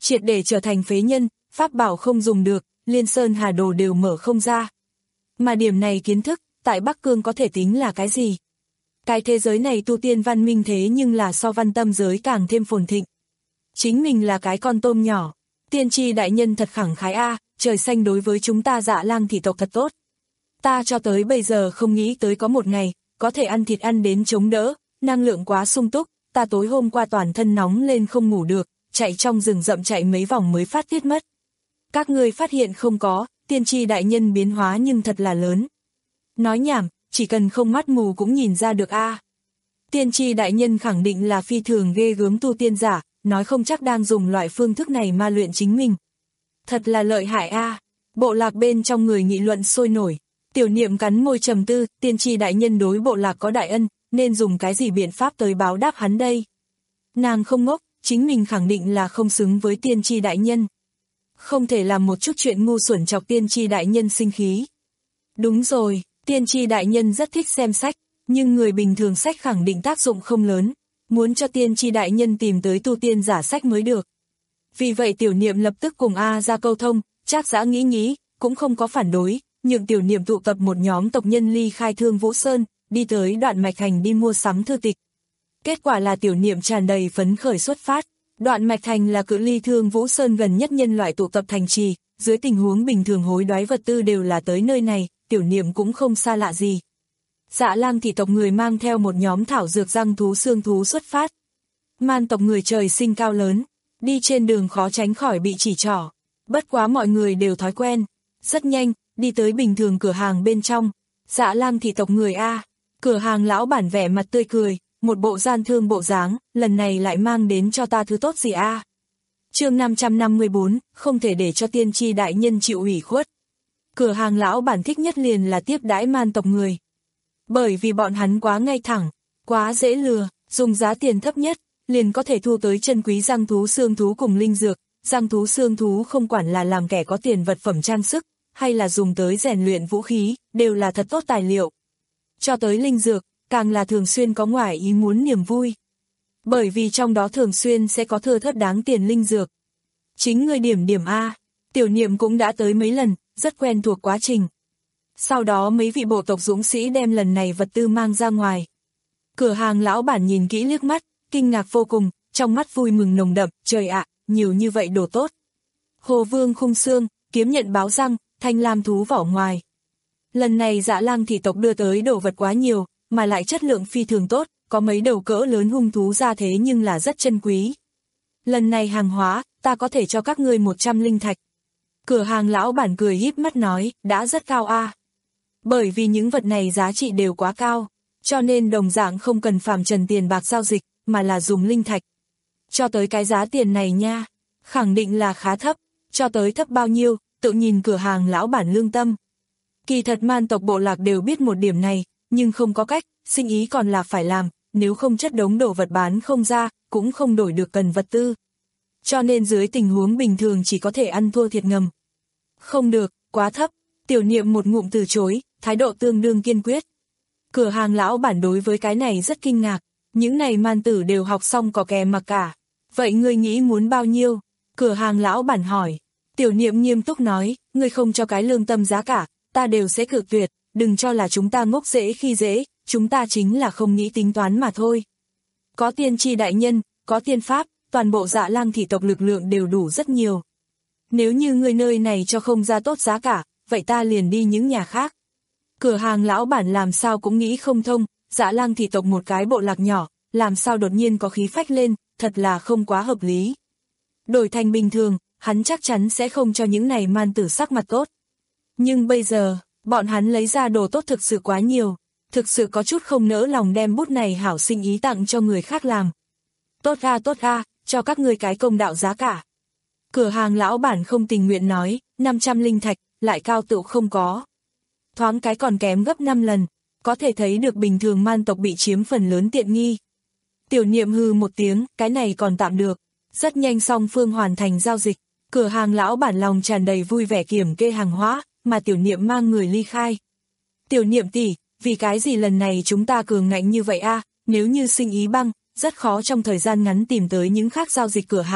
triệt để trở thành phế nhân, pháp bảo không dùng được, liên sơn hà đồ đều mở không ra. Mà điểm này kiến thức, tại Bắc Cương có thể tính là cái gì? Cái thế giới này tu tiên văn minh thế nhưng là so văn tâm giới càng thêm phồn thịnh. Chính mình là cái con tôm nhỏ, tiên tri đại nhân thật khẳng khái a, trời xanh đối với chúng ta Dạ Lang thị tộc thật tốt. Ta cho tới bây giờ không nghĩ tới có một ngày, có thể ăn thịt ăn đến chống đỡ, năng lượng quá sung túc, ta tối hôm qua toàn thân nóng lên không ngủ được, chạy trong rừng rậm chạy mấy vòng mới phát tiết mất. Các ngươi phát hiện không có, tiên tri đại nhân biến hóa nhưng thật là lớn. Nói nhảm, chỉ cần không mắt mù cũng nhìn ra được a. Tiên tri đại nhân khẳng định là phi thường ghê gớm tu tiên giả, nói không chắc đang dùng loại phương thức này ma luyện chính mình. Thật là lợi hại a. Bộ lạc bên trong người nghị luận sôi nổi. Tiểu Niệm cắn môi trầm tư, tiên tri đại nhân đối bộ lạc có đại ân, nên dùng cái gì biện pháp tới báo đáp hắn đây? Nàng không ngốc, chính mình khẳng định là không xứng với tiên tri đại nhân. Không thể làm một chút chuyện ngu xuẩn chọc tiên tri đại nhân sinh khí. Đúng rồi, tiên tri đại nhân rất thích xem sách, nhưng người bình thường sách khẳng định tác dụng không lớn, muốn cho tiên tri đại nhân tìm tới tu tiên giả sách mới được. Vì vậy Tiểu Niệm lập tức cùng A ra câu thông, Trác Dã nghĩ nghĩ, cũng không có phản đối, nhượng Tiểu Niệm tụ tập một nhóm tộc nhân ly khai Thương Vũ Sơn, đi tới Đoạn Mạch Thành đi mua sắm thư tịch. Kết quả là Tiểu Niệm tràn đầy phấn khởi xuất phát. Đoạn Mạch Thành là cự ly Thương Vũ Sơn gần nhất nhân loại tụ tập thành trì, dưới tình huống bình thường hối đoái vật tư đều là tới nơi này, Tiểu Niệm cũng không xa lạ gì. Dạ Lang thị tộc người mang theo một nhóm thảo dược răng thú xương thú xuất phát. Man tộc người trời sinh cao lớn, đi trên đường khó tránh khỏi bị chỉ trỏ. Bất quá mọi người đều thói quen. Rất nhanh, đi tới bình thường cửa hàng bên trong. Dạ Lang thị tộc người A. Cửa hàng lão bản vẻ mặt tươi cười, một bộ gian thương bộ dáng, lần này lại mang đến cho ta thứ tốt gì A. Chương năm trăm năm mươi bốn, không thể để cho tiên tri đại nhân chịu ủy khuất. Cửa hàng lão bản thích nhất liền là tiếp đãi man tộc người. Bởi vì bọn hắn quá ngay thẳng, quá dễ lừa, dùng giá tiền thấp nhất, liền có thể thu tới chân quý răng thú xương thú cùng linh dược. Răng thú xương thú không quản là làm kẻ có tiền vật phẩm trang sức, hay là dùng tới rèn luyện vũ khí, đều là thật tốt tài liệu. Cho tới linh dược, càng là thường xuyên có ngoài ý muốn niềm vui. Bởi vì trong đó thường xuyên sẽ có thưa thớt đáng tiền linh dược. Chính người điểm điểm A, Tiểu Niệm cũng đã tới mấy lần, rất quen thuộc quá trình. Sau đó mấy vị bộ tộc dũng sĩ đem lần này vật tư mang ra ngoài. Cửa hàng lão bản nhìn kỹ liếc mắt, kinh ngạc vô cùng, trong mắt vui mừng nồng đậm, trời ạ, nhiều như vậy đồ tốt. Hồ vương khung xương, kiếm nhận báo răng, thanh lam thú vỏ ngoài. Lần này Dạ Lang thị tộc đưa tới đồ vật quá nhiều, mà lại chất lượng phi thường tốt, có mấy đầu cỡ lớn hung thú ra thế nhưng là rất chân quý. Lần này hàng hóa, ta có thể cho các ngươi một trăm linh thạch. Cửa hàng lão bản cười híp mắt nói, đã rất cao a. Bởi vì những vật này giá trị đều quá cao, cho nên đồng dạng không cần phàm trần tiền bạc giao dịch, mà là dùng linh thạch. Cho tới cái giá tiền này nha, khẳng định là khá thấp, cho tới thấp bao nhiêu, tự nhìn cửa hàng lão bản lương tâm. Kỳ thật man tộc bộ lạc đều biết một điểm này, nhưng không có cách, sinh ý còn là phải làm, nếu không chất đống đồ vật bán không ra, cũng không đổi được cần vật tư. Cho nên dưới tình huống bình thường chỉ có thể ăn thua thiệt ngầm. Không được, quá thấp, Tiểu Niệm một ngụm từ chối, thái độ tương đương kiên quyết. Cửa hàng lão bản đối với cái này rất kinh ngạc, những này man tử đều học xong có kè mặc cả. Vậy ngươi nghĩ muốn bao nhiêu? Cửa hàng lão bản hỏi. Tiểu Niệm nghiêm túc nói, ngươi không cho cái lương tâm giá cả, ta đều sẽ cự tuyệt, đừng cho là chúng ta ngốc dễ khi dễ, chúng ta chính là không nghĩ tính toán mà thôi. Có tiên tri đại nhân, có tiên pháp, toàn bộ Dạ Lang thị tộc lực lượng đều đủ rất nhiều. Nếu như ngươi nơi này cho không ra tốt giá cả, vậy ta liền đi những nhà khác. Cửa hàng lão bản làm sao cũng nghĩ không thông, Dạ Lang thị tộc một cái bộ lạc nhỏ, làm sao đột nhiên có khí phách lên, thật là không quá hợp lý. Đổi thành bình thường, hắn chắc chắn sẽ không cho những này man tử sắc mặt tốt. Nhưng bây giờ, bọn hắn lấy ra đồ tốt thực sự quá nhiều, thực sự có chút không nỡ lòng đem bút này hảo sinh ý tặng cho người khác làm. Tốt ra tốt ra, cho các ngươi cái công đạo giá cả. Cửa hàng lão bản không tình nguyện nói, năm trăm linh thạch, lại cao tựu không có. Thoáng cái còn kém gấp năm lần, có thể thấy được bình thường man tộc bị chiếm phần lớn tiện nghi. Tiểu Niệm hừ một tiếng, cái này còn tạm được. Rất nhanh song phương hoàn thành giao dịch, cửa hàng lão bản lòng tràn đầy vui vẻ kiểm kê hàng hóa, mà Tiểu Niệm mang người ly khai. Tiểu Niệm tỷ, vì cái gì lần này chúng ta cường ngạnh như vậy a? Nếu như sinh ý băng, rất khó trong thời gian ngắn tìm tới những khác giao dịch cửa hàng,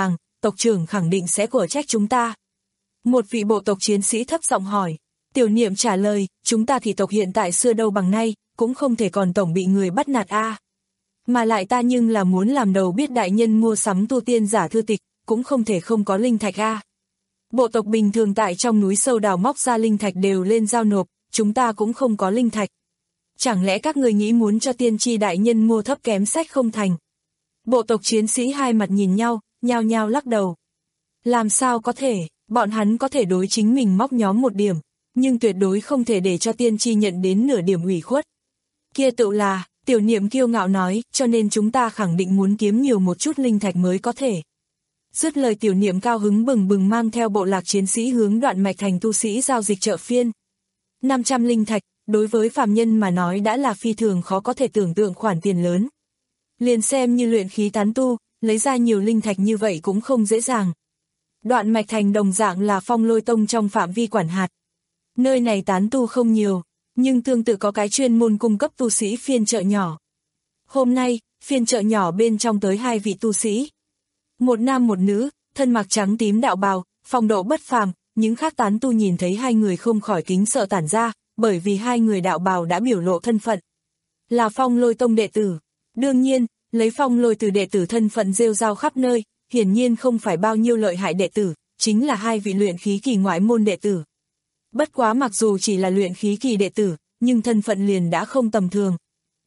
tộc trưởng khẳng định sẽ của trách chúng ta. Một vị bộ tộc chiến sĩ thấp giọng hỏi. Tiểu Niệm trả lời, chúng ta thị tộc hiện tại xưa đâu bằng nay, cũng không thể còn tổng bị người bắt nạt a. Mà lại ta nhưng là muốn làm đầu biết đại nhân mua sắm tu tiên giả thư tịch, cũng không thể không có linh thạch a. Bộ tộc bình thường tại trong núi sâu đào móc ra linh thạch đều lên giao nộp, chúng ta cũng không có linh thạch. Chẳng lẽ các người nghĩ muốn cho tiên tri đại nhân mua thấp kém sách không thành? Bộ tộc chiến sĩ hai mặt nhìn nhau, nhao nhao lắc đầu. Làm sao có thể, bọn hắn có thể đối chính mình móc nhóm một điểm, nhưng tuyệt đối không thể để cho tiên tri nhận đến nửa điểm ủy khuất. Kia tự là, Tiểu Niệm kiêu ngạo nói, cho nên chúng ta khẳng định muốn kiếm nhiều một chút linh thạch mới có thể. Dứt lời Tiểu Niệm cao hứng bừng bừng mang theo bộ lạc chiến sĩ hướng Đoạn Mạch Thành tu sĩ giao dịch chợ phiên. năm trăm linh thạch, đối với phàm nhân mà nói đã là phi thường khó có thể tưởng tượng khoản tiền lớn. Liền xem như luyện khí tán tu, lấy ra nhiều linh thạch như vậy cũng không dễ dàng. Đoạn Mạch Thành đồng dạng là Phong Lôi Tông trong phạm vi quản hạt. Nơi này tán tu không nhiều, nhưng tương tự có cái chuyên môn cung cấp tu sĩ phiên chợ nhỏ. Hôm nay, phiên chợ nhỏ bên trong tới hai vị tu sĩ. Một nam một nữ, thân mặc trắng tím đạo bào, phong độ bất phàm, những khác tán tu nhìn thấy hai người không khỏi kính sợ tản ra, bởi vì hai người đạo bào đã biểu lộ thân phận. Là Phong Lôi Tông đệ tử. Đương nhiên, lấy Phong Lôi từ đệ tử thân phận rêu rao khắp nơi, hiển nhiên không phải bao nhiêu lợi hại đệ tử, chính là hai vị luyện khí kỳ ngoại môn đệ tử. Bất quá mặc dù chỉ là luyện khí kỳ đệ tử, nhưng thân phận liền đã không tầm thường.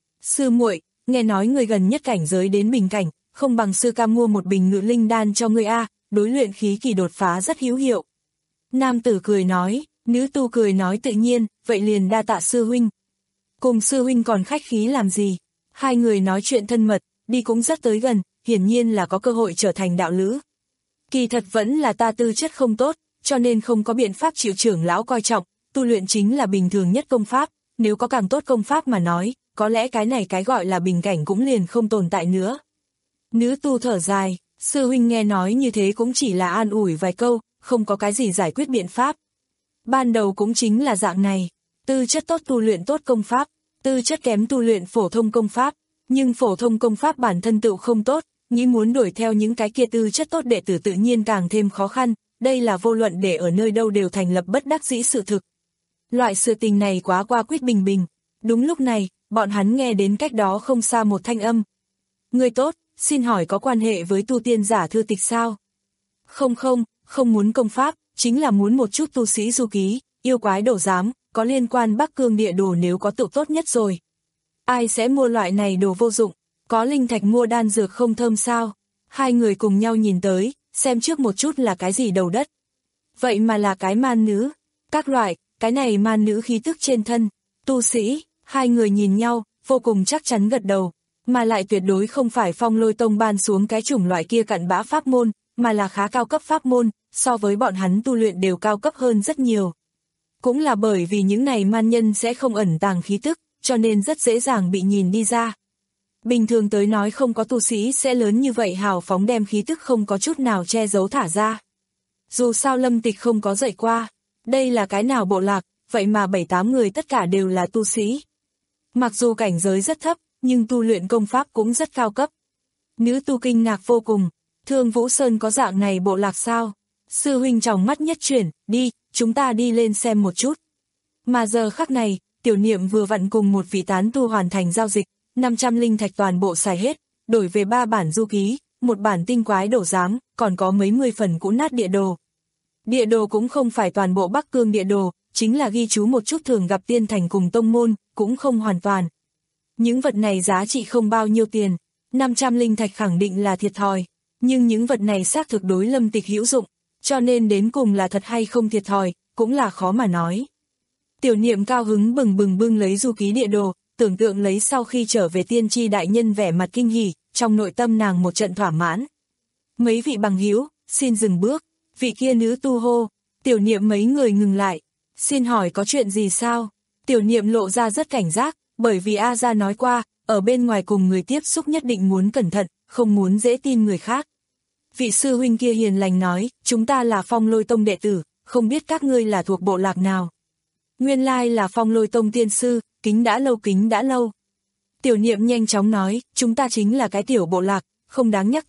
Sư muội, nghe nói người gần nhất cảnh giới đến bình cảnh, không bằng sư ca mua một bình ngự linh đan cho ngươi a, đối luyện khí kỳ đột phá rất hữu hiệu. Nam tử cười nói, nữ tu cười nói tự nhiên, vậy liền đa tạ sư huynh. Cùng sư huynh còn khách khí làm gì? Hai người nói chuyện thân mật, đi cũng rất tới gần, hiển nhiên là có cơ hội trở thành đạo lữ. Kỳ thật vẫn là ta tư chất không tốt, cho nên không có biện pháp chịu trưởng lão coi trọng, tu luyện chính là bình thường nhất công pháp, nếu có càng tốt công pháp mà nói, có lẽ cái này cái gọi là bình cảnh cũng liền không tồn tại nữa. Nữ tu thở dài, sư huynh nghe nói như thế cũng chỉ là an ủi vài câu, không có cái gì giải quyết biện pháp. Ban đầu cũng chính là dạng này, tư chất tốt tu luyện tốt công pháp, tư chất kém tu luyện phổ thông công pháp, nhưng phổ thông công pháp bản thân tự không tốt, nghĩ muốn đuổi theo những cái kia tư chất tốt đệ tử tự nhiên càng thêm khó khăn, đây là vô luận để ở nơi đâu đều thành lập bất đắc dĩ sự thực. Loại sự tình này quá qua quyết bình bình. Đúng lúc này, bọn hắn nghe đến cách đó không xa một thanh âm. Người tốt, xin hỏi có quan hệ với tu tiên giả thư tịch sao? Không không, không muốn công pháp, chính là muốn một chút tu sĩ du ký, yêu quái đổ giám, có liên quan Bắc Cương địa đồ nếu có tự tốt nhất rồi. Ai sẽ mua loại này đồ vô dụng, có linh thạch mua đan dược không thơm sao? Hai người cùng nhau nhìn tới, xem trước một chút là cái gì đầu đất. Vậy mà là cái man nữ, các loại, cái này man nữ khí tức trên thân, tu sĩ, hai người nhìn nhau, vô cùng chắc chắn gật đầu, mà lại tuyệt đối không phải Phong Lôi Tông ban xuống cái chủng loại kia cặn bã pháp môn, mà là khá cao cấp pháp môn, so với bọn hắn tu luyện đều cao cấp hơn rất nhiều. Cũng là bởi vì những này man nhân sẽ không ẩn tàng khí tức, cho nên rất dễ dàng bị nhìn đi ra. Bình thường tới nói không có tu sĩ sẽ lớn như vậy hào phóng đem khí tức không có chút nào che giấu thả ra. Dù sao Lâm Tịch không có dạy qua, đây là cái nào bộ lạc, vậy mà bảy tám người tất cả đều là tu sĩ. Mặc dù cảnh giới rất thấp, nhưng tu luyện công pháp cũng rất cao cấp. Nữ tu kinh ngạc vô cùng, Thương Vũ Sơn có dạng này bộ lạc sao? Sư huynh tròng mắt nhất chuyển, đi, chúng ta đi lên xem một chút. Mà giờ khắc này, Tiểu Niệm vừa vặn cùng một vị tán tu hoàn thành giao dịch, năm trăm linh thạch toàn bộ xài hết, đổi về ba bản du ký, một bản tinh quái đổ giám, còn có mấy mươi phần cũ nát địa đồ. Địa đồ cũng không phải toàn bộ Bắc Cương địa đồ, chính là ghi chú một chút thường gặp tiên thành cùng tông môn, cũng không hoàn toàn. Những vật này giá trị không bao nhiêu tiền, năm trăm linh thạch khẳng định là thiệt thòi, nhưng những vật này xác thực đối Lâm Tịch hữu dụng, cho nên đến cùng là thật hay không thiệt thòi, cũng là khó mà nói. Tiểu Niệm cao hứng bừng bừng bưng lấy du ký địa đồ, tưởng tượng lấy sau khi trở về tiên tri đại nhân vẻ mặt kinh hỉ, trong nội tâm nàng một trận thỏa mãn. Mấy vị bằng hữu, xin dừng bước, vị kia nữ tu hô, Tiểu Niệm mấy người ngừng lại, xin hỏi có chuyện gì sao? Tiểu Niệm lộ ra rất cảnh giác, bởi vì A Gia nói qua, ở bên ngoài cùng người tiếp xúc nhất định muốn cẩn thận, không muốn dễ tin người khác. Vị sư huynh kia hiền lành nói, chúng ta là Phong Lôi Tông đệ tử, không biết các ngươi là thuộc bộ lạc nào. Nguyên lai là Phong Lôi Tông tiên sư, kính đã lâu kính đã lâu. Tiểu Niệm nhanh chóng nói, chúng ta chính là cái tiểu bộ lạc, không đáng nhắc tới,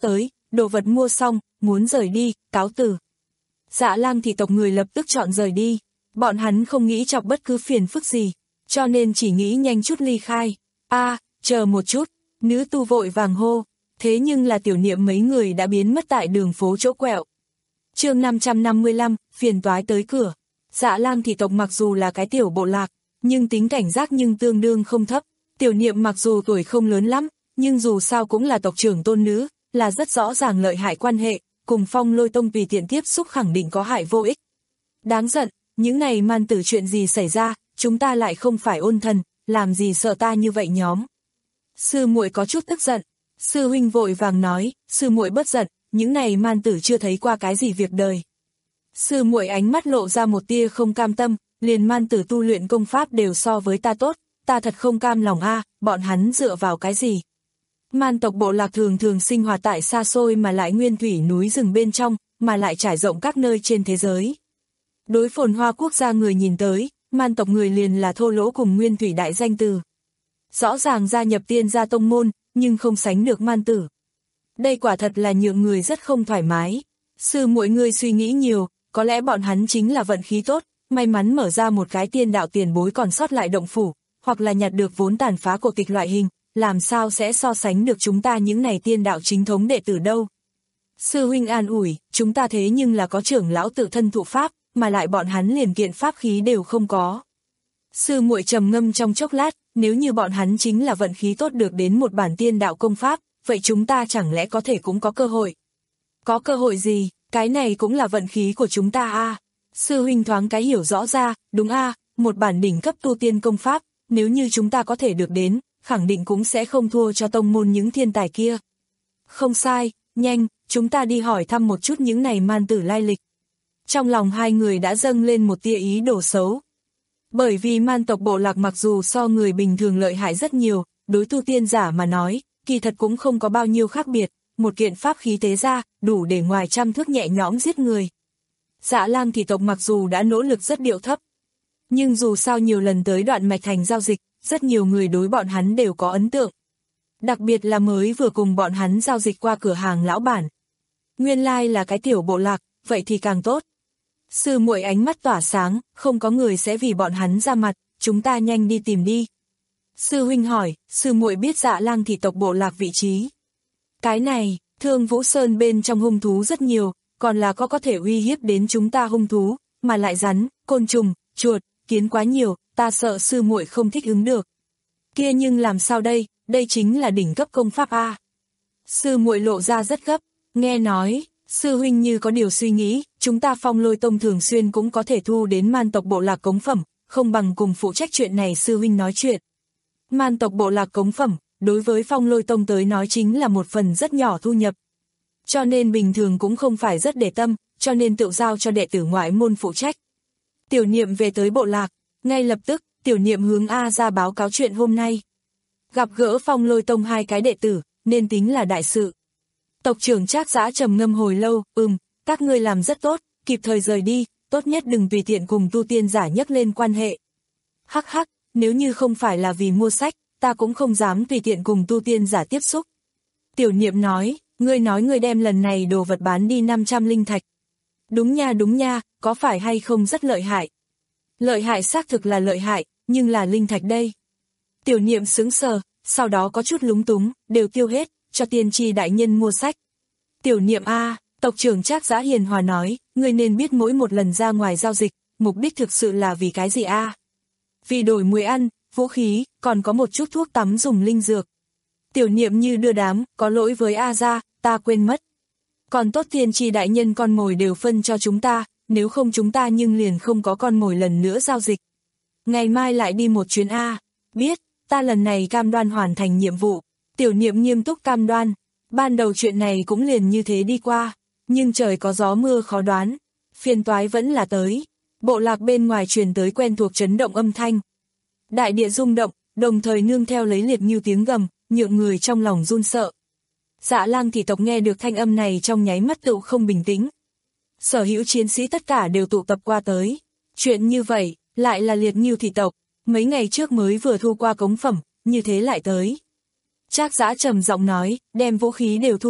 đồ vật mua xong, muốn rời đi, cáo từ. Dạ Lang thị tộc người lập tức chọn rời đi, bọn hắn không nghĩ chọc bất cứ phiền phức gì, cho nên chỉ nghĩ nhanh chút ly khai. A, chờ một chút, nữ tu vội vàng hô, thế nhưng là Tiểu Niệm mấy người đã biến mất tại đường phố chỗ quẹo. Chương năm trăm năm mươi lăm, phiền toái tới cửa. Dạ Lang thị tộc mặc dù là cái tiểu bộ lạc, nhưng tính cảnh giác nhưng tương đương không thấp. Tiểu Niệm mặc dù tuổi không lớn lắm, nhưng dù sao cũng là tộc trưởng tôn nữ, là rất rõ ràng lợi hại quan hệ, cùng Phong Lôi Tông tùy tiện tiếp xúc khẳng định có hại vô ích. Đáng giận, những này man tử chuyện gì xảy ra, chúng ta lại không phải ôn thần, làm gì sợ ta như vậy nhóm. Sư muội có chút tức giận, sư huynh vội vàng nói, sư muội bất giận, những này man tử chưa thấy qua cái gì việc đời. Sư muội ánh mắt lộ ra một tia không cam tâm, liền man tử tu luyện công pháp đều so với ta tốt, ta thật không cam lòng a, bọn hắn dựa vào cái gì. Man tộc bộ lạc thường thường sinh hoạt tại xa xôi mà lại nguyên thủy núi rừng bên trong, mà lại trải rộng các nơi trên thế giới. Đối phồn hoa quốc gia người nhìn tới, man tộc người liền là thô lỗ cùng nguyên thủy đại danh từ. Rõ ràng gia nhập tiên gia tông môn, nhưng không sánh được man tử. Đây quả thật là nhượng người rất không thoải mái. Sư muội người suy nghĩ nhiều, có lẽ bọn hắn chính là vận khí tốt, may mắn mở ra một cái tiên đạo tiền bối còn sót lại động phủ, hoặc là nhặt được vốn tàn phá cổ tịch loại hình, làm sao sẽ so sánh được chúng ta những này tiên đạo chính thống đệ tử đâu. Sư huynh an ủi, chúng ta thế nhưng là có trưởng lão tự thân thụ pháp, mà lại bọn hắn liền kiện pháp khí đều không có. Sư muội trầm ngâm trong chốc lát, nếu như bọn hắn chính là vận khí tốt được đến một bản tiên đạo công pháp, vậy chúng ta chẳng lẽ có thể cũng có cơ hội. Có cơ hội gì, cái này cũng là vận khí của chúng ta a. À. Sư huynh thoáng cái hiểu rõ ra, đúng a, à, một bản đỉnh cấp tu tiên công pháp, nếu như chúng ta có thể được đến, khẳng định cũng sẽ không thua cho tông môn những thiên tài kia. Không sai, nhanh, chúng ta đi hỏi thăm một chút những này man tử lai lịch. Trong lòng hai người đã dâng lên một tia ý đồ xấu. Bởi vì man tộc bộ lạc mặc dù so người bình thường lợi hại rất nhiều, đối tu tiên giả mà nói, kỳ thật cũng không có bao nhiêu khác biệt, một kiện pháp khí tế ra, đủ để ngoài trăm thước nhẹ nhõm giết người. Dạ Lang thị tộc mặc dù đã nỗ lực rất điệu thấp, nhưng dù sao nhiều lần tới đoạn mạch thành giao dịch, rất nhiều người đối bọn hắn đều có ấn tượng. Đặc biệt là mới vừa cùng bọn hắn giao dịch qua cửa hàng lão bản. Nguyên lai là cái tiểu bộ lạc, vậy thì càng tốt. Sư muội ánh mắt tỏa sáng, không có người sẽ vì bọn hắn ra mặt, chúng ta nhanh đi tìm đi. Sư huynh hỏi, sư muội biết Dạ Lang thị tộc bộ lạc vị trí. Cái này, Thương Vũ Sơn bên trong hung thú rất nhiều, còn là có có thể uy hiếp đến chúng ta hung thú, mà lại rắn, côn trùng, chuột, kiến quá nhiều, ta sợ sư muội không thích ứng được. Kia nhưng làm sao đây, đây chính là đỉnh cấp công pháp a. Sư muội lộ ra rất gấp, nghe nói, sư huynh như có điều suy nghĩ, chúng ta Phong Lôi Tông thường xuyên cũng có thể thu đến man tộc bộ lạc cống phẩm, không bằng cùng phụ trách chuyện này sư huynh nói chuyện. Man tộc bộ lạc cống phẩm, đối với Phong Lôi Tông tới nói chính là một phần rất nhỏ thu nhập. Cho nên bình thường cũng không phải rất để tâm, cho nên tự giao cho đệ tử ngoại môn phụ trách. Tiểu Niệm về tới bộ lạc, ngay lập tức, Tiểu Niệm hướng A ra báo cáo chuyện hôm nay. Gặp gỡ Phong Lôi Tông hai cái đệ tử, nên tính là đại sự. Tộc trưởng Trác Dã trầm ngâm hồi lâu, ừm, các ngươi làm rất tốt, kịp thời rời đi, tốt nhất đừng tùy tiện cùng tu tiên giả nhắc lên quan hệ. Hắc hắc, nếu như không phải là vì mua sách, ta cũng không dám tùy tiện cùng tu tiên giả tiếp xúc. Tiểu Niệm nói, ngươi nói ngươi đem lần này đồ vật bán đi năm trăm linh thạch. Đúng nha đúng nha, có phải hay không rất lợi hại. Lợi hại xác thực là lợi hại, nhưng là linh thạch đây. Tiểu Niệm sững sờ, sau đó có chút lúng túng, đều tiêu hết, cho tiên tri đại nhân mua sách. Tiểu Niệm a, tộc trưởng Trác Dã hiền hòa nói, ngươi nên biết mỗi một lần ra ngoài giao dịch, mục đích thực sự là vì cái gì a? Vì đổi muối ăn, vũ khí, còn có một chút thuốc tắm dùng linh dược. Tiểu Niệm như đưa đám, có lỗi với A gia, ta quên mất. Còn tốt tiên tri đại nhân con mồi đều phân cho chúng ta, nếu không chúng ta nhưng liền không có con mồi lần nữa giao dịch. Ngày mai lại đi một chuyến A, biết, ta lần này cam đoan hoàn thành nhiệm vụ. Tiểu Niệm nghiêm túc cam đoan, ban đầu chuyện này cũng liền như thế đi qua, nhưng trời có gió mưa khó đoán, phiền toái vẫn là tới. Bộ lạc bên ngoài truyền tới quen thuộc chấn động âm thanh. Đại địa rung động, đồng thời nương theo lấy liệt như tiếng gầm, nhượng người trong lòng run sợ. Dạ Lang thị tộc nghe được thanh âm này trong nháy mắt tựu không bình tĩnh. Sở hữu chiến sĩ tất cả đều tụ tập qua tới. Chuyện như vậy, lại là liệt như thị tộc, mấy ngày trước mới vừa thu qua cống phẩm, như thế lại tới. Trác Dã trầm giọng nói, đem vũ khí đều thu lại,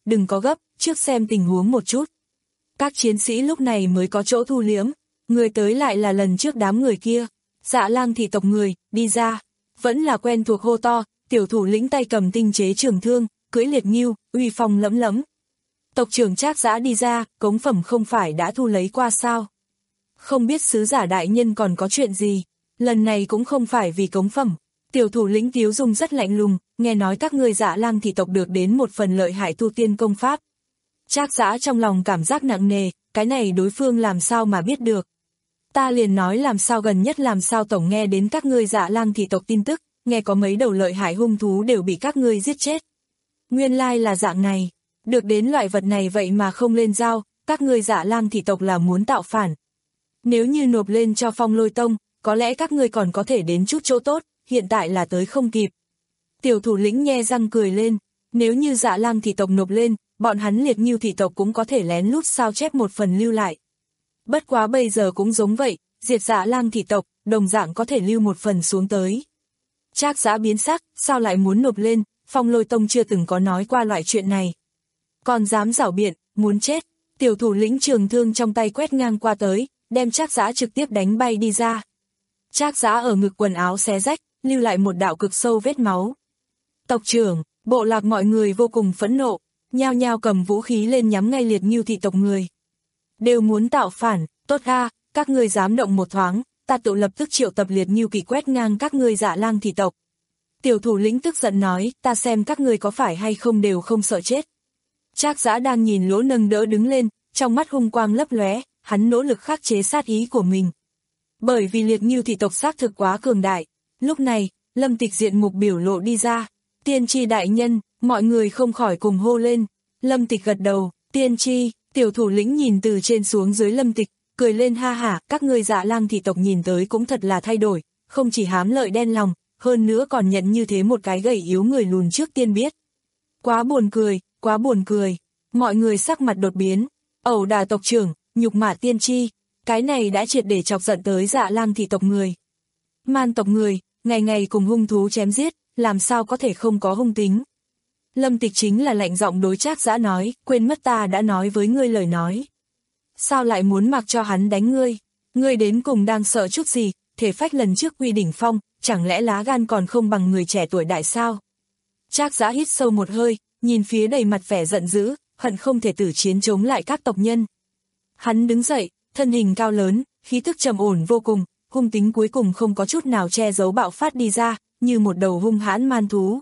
đừng có gấp, trước xem tình huống một chút. Các chiến sĩ lúc này mới có chỗ thu liếm, người tới lại là lần trước đám người kia. Dạ Lang thị tộc người, đi ra. Vẫn là quen thuộc hô to, tiểu thủ lĩnh tay cầm tinh chế trường thương, cưỡi liệt ngưu, uy phong lẫm lẫm. Tộc trưởng Trác Dã đi ra, cống phẩm không phải đã thu lấy qua sao? Không biết sứ giả đại nhân còn có chuyện gì, lần này cũng không phải vì cống phẩm. Tiểu thủ lĩnh Tiếu Dung rất lạnh lùng, nghe nói các ngươi Dạ Lang thị tộc được đến một phần lợi hại tu tiên công pháp. Trác Dã trong lòng cảm giác nặng nề, cái này đối phương làm sao mà biết được. Ta liền nói làm sao gần nhất làm sao tổng nghe đến các ngươi Dạ Lang thị tộc tin tức, nghe có mấy đầu lợi hại hung thú đều bị các ngươi giết chết. Nguyên lai là dạng này, được đến loại vật này vậy mà không lên giao, các ngươi Dạ Lang thị tộc là muốn tạo phản. Nếu như nộp lên cho Phong Lôi Tông, có lẽ các ngươi còn có thể đến chút chỗ tốt, hiện tại là tới không kịp. Tiểu thủ lĩnh nhe răng cười lên, nếu như Dạ Lang thị tộc nộp lên, bọn hắn Liệt Ngưu thị tộc cũng có thể lén lút sao chép một phần lưu lại. Bất quá bây giờ cũng giống vậy, diệt Dạ Lang thị tộc, đồng dạng có thể lưu một phần xuống tới. Trác Dã biến sắc, sao lại muốn nộp lên, Phong Lôi Tông chưa từng có nói qua loại chuyện này. Còn dám giảo biện, muốn chết, tiểu thủ lĩnh trường thương trong tay quét ngang qua tới, đem Trác Dã trực tiếp đánh bay đi ra. Trác Dã ở ngực quần áo xé rách, lưu lại một đạo cực sâu vết máu. Tộc trưởng, bộ lạc mọi người vô cùng phẫn nộ, nhao nhao cầm vũ khí lên nhắm ngay Liệt Ngưu thị tộc người. Đều muốn tạo phản, tốt a, các ngươi dám động một thoáng, ta tự lập tức triệu tập Liệt Ngưu kỵ quét ngang các ngươi Dạ Lang thị tộc. Tiểu thủ lĩnh tức giận nói, ta xem các ngươi có phải hay không đều không sợ chết. Trác Dã đang nhìn Lỗ Nâng đỡ đứng lên, trong mắt hung quang lấp lóe, hắn nỗ lực khắc chế sát ý của mình. Bởi vì Liệt Ngưu thị tộc xác thực quá cường đại, lúc này, Lâm Tịch diện mục biểu lộ đi ra, tiên tri đại nhân, mọi người không khỏi cùng hô lên. Lâm Tịch gật đầu, tiên tri, tiểu thủ lĩnh nhìn từ trên xuống dưới Lâm Tịch, cười lên ha hả, các ngươi Dạ Lang thị tộc nhìn tới cũng thật là thay đổi, không chỉ hám lợi đen lòng, hơn nữa còn nhận như thế một cái gầy yếu người lùn trước tiên biết. Quá buồn cười, quá buồn cười, mọi người sắc mặt đột biến, ẩu đả tộc trưởng, nhục mạ tiên tri, cái này đã triệt để chọc giận tới Dạ Lang thị tộc người. Man tộc người, ngày ngày cùng hung thú chém giết, làm sao có thể không có hung tính. Lâm Tịch chính là lạnh giọng đối Trác Dã nói, quên mất ta đã nói với ngươi lời nói. Sao lại muốn mặc cho hắn đánh ngươi? Ngươi đến cùng đang sợ chút gì, thể phách lần trước quy đỉnh phong, chẳng lẽ lá gan còn không bằng người trẻ tuổi đại sao? Trác Dã hít sâu một hơi, nhìn phía đầy mặt vẻ giận dữ, hận không thể tử chiến chống lại các tộc nhân. Hắn đứng dậy, thân hình cao lớn, khí tức trầm ổn vô cùng, hung tính cuối cùng không có chút nào che giấu bạo phát đi ra, như một đầu hung hãn man thú.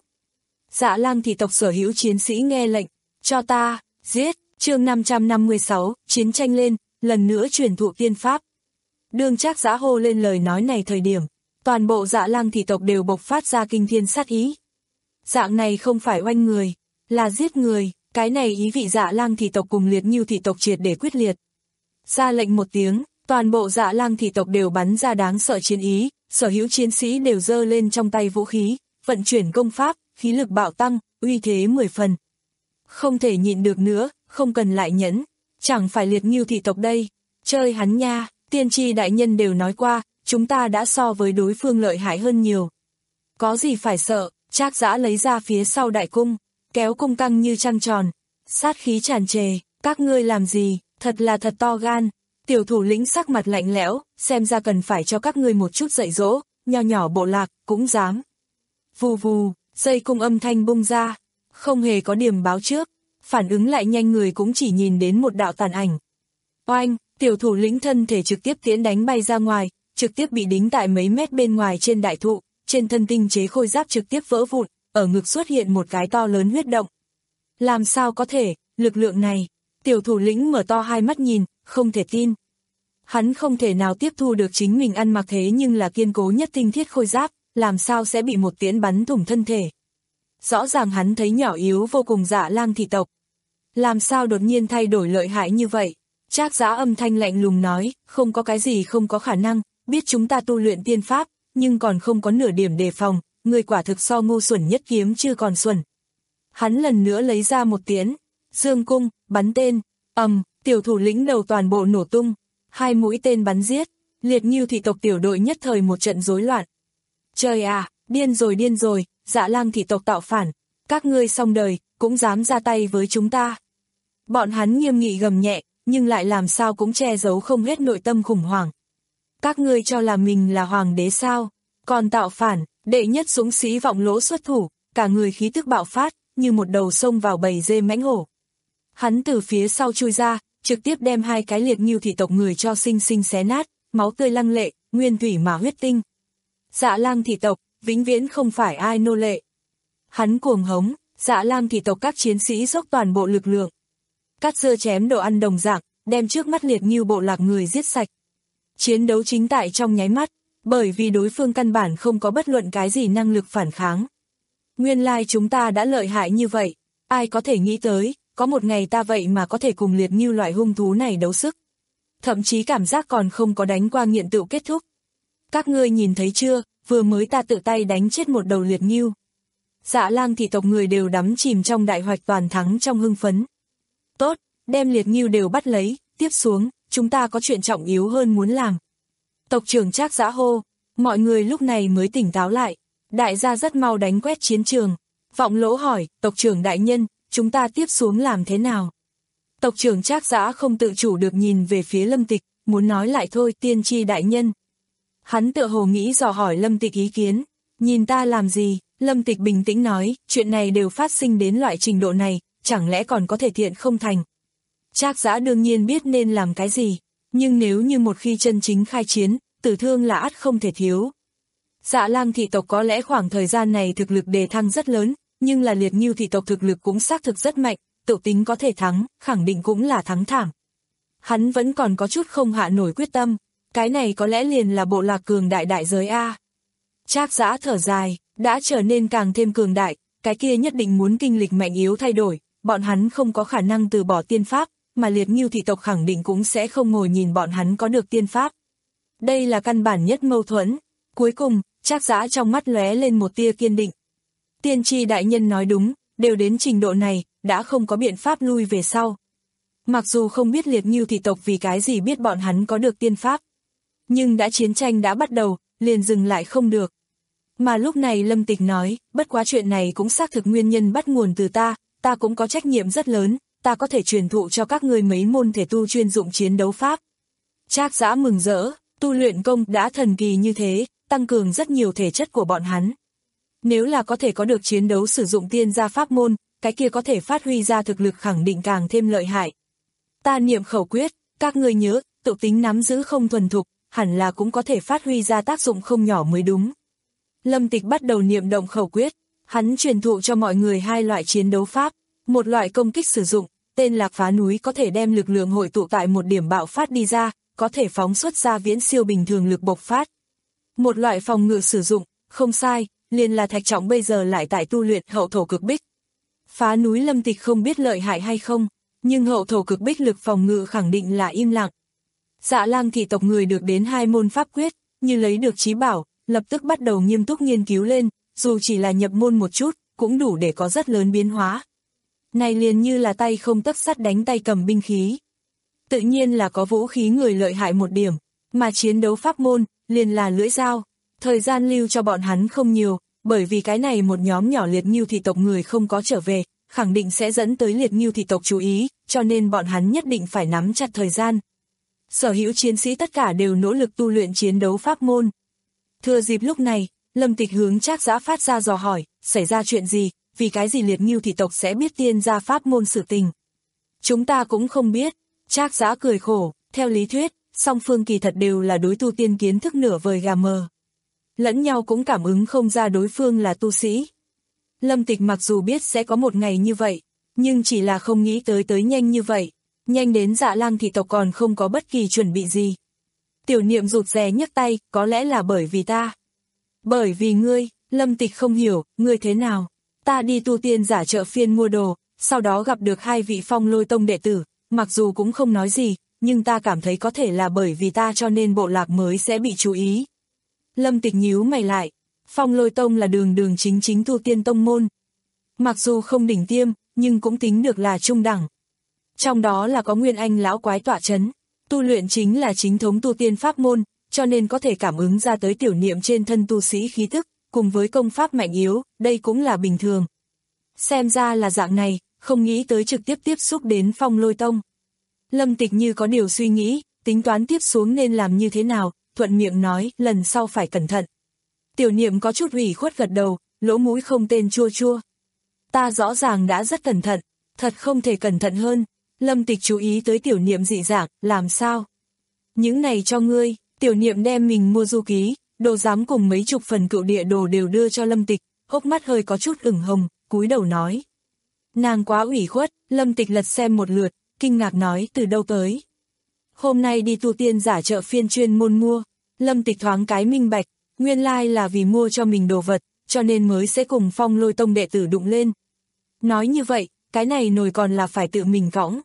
Dạ Lang thị tộc sở hữu chiến sĩ nghe lệnh, cho ta, giết, chương năm trăm năm mươi sáu, chiến tranh lên, lần nữa truyền thụ tiên pháp. Đương Trác Dã hô lên lời nói này thời điểm, toàn bộ Dạ Lang thị tộc đều bộc phát ra kinh thiên sát ý. Dạng này không phải oanh người, là giết người, cái này ý vị Dạ Lang thị tộc cùng Liệt Ngưu thị tộc triệt để quyết liệt. Ra lệnh một tiếng, toàn bộ Dạ Lang thị tộc đều bắn ra đáng sợ chiến ý, sở hữu chiến sĩ đều giơ lên trong tay vũ khí, vận chuyển công pháp, khí lực bạo tăng, uy thế mười phần. Không thể nhịn được nữa, không cần lại nhẫn, chẳng phải Liệt Ngưu thị tộc đây, chơi hắn nha, tiên tri đại nhân đều nói qua, chúng ta đã so với đối phương lợi hại hơn nhiều. Có gì phải sợ, Trác Dã lấy ra phía sau đại cung, kéo cung căng như trăng tròn, sát khí tràn trề, các ngươi làm gì, thật là thật to gan. Tiểu thủ lĩnh sắc mặt lạnh lẽo, xem ra cần phải cho các ngươi một chút dạy dỗ, nho nhỏ bộ lạc, cũng dám. Vù vù, dây cung âm thanh bung ra, không hề có điểm báo trước, phản ứng lại nhanh người cũng chỉ nhìn đến một đạo tàn ảnh. Oanh, tiểu thủ lĩnh thân thể trực tiếp tiễn đánh bay ra ngoài, trực tiếp bị đính tại mấy mét bên ngoài trên đại thụ, trên thân tinh chế khôi giáp trực tiếp vỡ vụn, ở ngực xuất hiện một cái to lớn huyết động. Làm sao có thể, lực lượng này, tiểu thủ lĩnh mở to hai mắt nhìn, không thể tin. Hắn không thể nào tiếp thu được chính mình ăn mặc thế nhưng là kiên cố nhất tinh thiết khôi giáp, làm sao sẽ bị một tiễn bắn thủng thân thể. Rõ ràng hắn thấy nhỏ yếu vô cùng Dạ Lang thị tộc. Làm sao đột nhiên thay đổi lợi hại như vậy? Trác Dã âm thanh lạnh lùng nói, không có cái gì không có khả năng, biết chúng ta tu luyện tiên pháp, nhưng còn không có nửa điểm đề phòng, người quả thực so ngu xuẩn nhất kiếm chưa còn xuẩn. Hắn lần nữa lấy ra một tiễn, dương cung, bắn tên, ầm, tiểu thủ lĩnh đầu toàn bộ nổ tung, hai mũi tên bắn giết, Liệt Ngưu thị tộc tiểu đội nhất thời một trận rối loạn. Trời à, điên rồi điên rồi, Dạ Lang thị tộc tạo phản, các ngươi xong đời, cũng dám ra tay với chúng ta. Bọn hắn nghiêm nghị gầm nhẹ, nhưng lại làm sao cũng che giấu không hết nội tâm khủng hoảng. Các ngươi cho là mình là hoàng đế sao, còn tạo phản, đệ nhất dũng sĩ Vọng Lỗ xuất thủ, cả người khí tức bạo phát, như một đầu sông vào bầy dê mãnh hổ. Hắn từ phía sau chui ra, trực tiếp đem hai cái liệt ngưu thị tộc người cho sinh sinh xé nát, máu tươi lăng lệ, nguyên thủy mà huyết tinh. Dạ Lam thị tộc, vĩnh viễn không phải ai nô lệ. Hắn cuồng hống, Dạ Lam thị tộc các chiến sĩ dốc toàn bộ lực lượng. Cắt dưa chém đồ ăn đồng dạng, đem trước mắt liệt ngưu bộ lạc người giết sạch. Chiến đấu chính tại trong nháy mắt, bởi vì đối phương căn bản không có bất luận cái gì năng lực phản kháng. Nguyên lai chúng ta đã lợi hại như vậy, ai có thể nghĩ tới, có một ngày ta vậy mà có thể cùng liệt ngưu loại hung thú này đấu sức. Thậm chí cảm giác còn không có đánh qua nghiện tựu kết thúc. Các ngươi nhìn thấy chưa, vừa mới ta tự tay đánh chết một đầu liệt ngưu. Dạ Lam thị tộc người đều đắm chìm trong đại hoạch toàn thắng trong hưng phấn. Tốt, đem liệt ngưu đều bắt lấy, tiếp xuống, chúng ta có chuyện trọng yếu hơn muốn làm. Tộc trưởng Trác Dã hô, mọi người lúc này mới tỉnh táo lại, đại gia rất mau đánh quét chiến trường. Vọng Lỗ hỏi, tộc trưởng đại nhân, chúng ta tiếp xuống làm thế nào? Tộc trưởng Trác Dã không tự chủ được nhìn về phía Lâm Tịch, muốn nói lại thôi, tiên tri đại nhân. Hắn tựa hồ nghĩ dò hỏi Lâm Tịch ý kiến, nhìn ta làm gì? Lâm Tịch bình tĩnh nói, chuyện này đều phát sinh đến loại trình độ này, chẳng lẽ còn có thể thiện không thành. Trác Dã đương nhiên biết nên làm cái gì, nhưng nếu như một khi chân chính khai chiến, tử thương là ắt không thể thiếu. Dạ Lam thị tộc có lẽ khoảng thời gian này thực lực đề thăng rất lớn, nhưng là liệt ngưu thị tộc thực lực cũng xác thực rất mạnh, tự tính có thể thắng, khẳng định cũng là thắng thảm. Hắn vẫn còn có chút không hạ nổi quyết tâm, cái này có lẽ liền là bộ lạc cường đại đại giới A. Trác Dã thở dài, đã trở nên càng thêm cường đại, cái kia nhất định muốn kinh lịch mạnh yếu thay đổi, bọn hắn không có khả năng từ bỏ tiên pháp, mà liệt ngưu thị tộc khẳng định cũng sẽ không ngồi nhìn bọn hắn có được tiên pháp. Đây là căn bản nhất mâu thuẫn. Cuối cùng, Trác Dã trong mắt lóe lên một tia kiên định. Tiên tri đại nhân nói đúng, đều đến trình độ này, đã không có biện pháp lui về sau. Mặc dù không biết liệt ngưu thị tộc vì cái gì biết bọn hắn có được tiên pháp, nhưng đã chiến tranh đã bắt đầu, liền dừng lại không được. Mà lúc này Lâm Tịch nói, bất quá chuyện này cũng xác thực nguyên nhân bắt nguồn từ ta, ta cũng có trách nhiệm rất lớn, ta có thể truyền thụ cho các ngươi mấy môn thể tu chuyên dụng chiến đấu pháp. Trác Dã mừng rỡ, tu luyện công đã thần kỳ như thế, tăng cường rất nhiều thể chất của bọn hắn. Nếu là có thể có được chiến đấu sử dụng tiên gia pháp môn, cái kia có thể phát huy ra thực lực khẳng định càng thêm lợi hại. Ta niệm khẩu quyết, các ngươi nhớ, tự tính nắm giữ không thuần thục, hẳn là cũng có thể phát huy ra tác dụng không nhỏ mới đúng. Lâm Tịch bắt đầu niệm động khẩu quyết, hắn truyền thụ cho mọi người hai loại chiến đấu pháp, một loại công kích sử dụng, tên Lạc Phá Núi có thể đem lực lượng hội tụ tại một điểm bạo phát đi ra, có thể phóng xuất ra viễn siêu bình thường lực bộc phát. Một loại phòng ngự sử dụng, không sai, liền là Thạch Trọng bây giờ lại tại tu luyện hậu thổ cực bích. Phá Núi Lâm Tịch không biết lợi hại hay không, nhưng hậu thổ cực bích lực phòng ngự khẳng định là im lặng. Dạ Lang thị tộc người được đến hai môn pháp quyết, như lấy được chí bảo, lập tức bắt đầu nghiêm túc nghiên cứu lên, dù chỉ là nhập môn một chút, cũng đủ để có rất lớn biến hóa. Này liền như là tay không tấc sắt đánh tay cầm binh khí. Tự nhiên là có vũ khí người lợi hại một điểm, mà chiến đấu pháp môn, liền là lưỡi dao. Thời gian lưu cho bọn hắn không nhiều, bởi vì cái này một nhóm nhỏ liệt ngưu thị tộc người không có trở về, khẳng định sẽ dẫn tới liệt ngưu thị tộc chú ý, cho nên bọn hắn nhất định phải nắm chặt thời gian. Sở hữu chiến sĩ tất cả đều nỗ lực tu luyện chiến đấu pháp môn. Thừa dịp lúc này, Lâm Tịch hướng Trác Dã phát ra dò hỏi, xảy ra chuyện gì, vì cái gì liệt ngưu thị tộc sẽ biết tiên gia pháp môn sự tình. Chúng ta cũng không biết. Trác Dã cười khổ, theo lý thuyết, song phương kỳ thật đều là đối tu tiên kiến thức nửa vời gà mờ. Lẫn nhau cũng cảm ứng không ra đối phương là tu sĩ. Lâm Tịch mặc dù biết sẽ có một ngày như vậy, nhưng chỉ là không nghĩ tới tới nhanh như vậy, nhanh đến Dạ Lang thị tộc còn không có bất kỳ chuẩn bị gì. Tiểu Niệm rụt rè nhấc tay, có lẽ là bởi vì ta. Bởi vì ngươi, Lâm Tịch không hiểu, ngươi thế nào? Ta đi tu tiên giả chợ phiên mua đồ, sau đó gặp được hai vị Phong Lôi Tông đệ tử, mặc dù cũng không nói gì, nhưng ta cảm thấy có thể là bởi vì ta cho nên bộ lạc mới sẽ bị chú ý. Lâm Tịch nhíu mày lại, Phong Lôi Tông là đường đường chính chính tu tiên tông môn. Mặc dù không đỉnh tiêm, nhưng cũng tính được là trung đẳng. Trong đó là có Nguyên Anh lão quái tọa chấn, tu luyện chính là chính thống tu tiên pháp môn, cho nên có thể cảm ứng ra tới Tiểu Niệm trên thân tu sĩ khí thức, cùng với công pháp mạnh yếu, đây cũng là bình thường. Xem ra là dạng này, không nghĩ tới trực tiếp tiếp xúc đến Phong Lôi Tông. Lâm Tịch như có điều suy nghĩ, tính toán tiếp xuống nên làm như thế nào, thuận miệng nói, lần sau phải cẩn thận. Tiểu Niệm có chút ủy khuất gật đầu, lỗ mũi không tên chua chua. Ta rõ ràng đã rất cẩn thận, thật không thể cẩn thận hơn. Lâm Tịch chú ý tới Tiểu Niệm dị dạng, làm sao? Những này cho ngươi. Tiểu Niệm đem mình mua du ký, đồ giám cùng mấy chục phần cựu địa đồ đều đưa cho Lâm Tịch, hốc mắt hơi có chút ửng hồng, cúi đầu nói. Nàng quá ủy khuất. Lâm Tịch lật xem một lượt, kinh ngạc nói, từ đâu tới? Hôm nay đi tu tiên giả chợ phiên chuyên môn mua. Lâm Tịch thoáng cái minh bạch, nguyên lai là vì mua cho mình đồ vật, cho nên mới sẽ cùng Phong Lôi Tông đệ tử đụng lên. Nói như vậy, cái này nồi còn là phải tự mình cõng.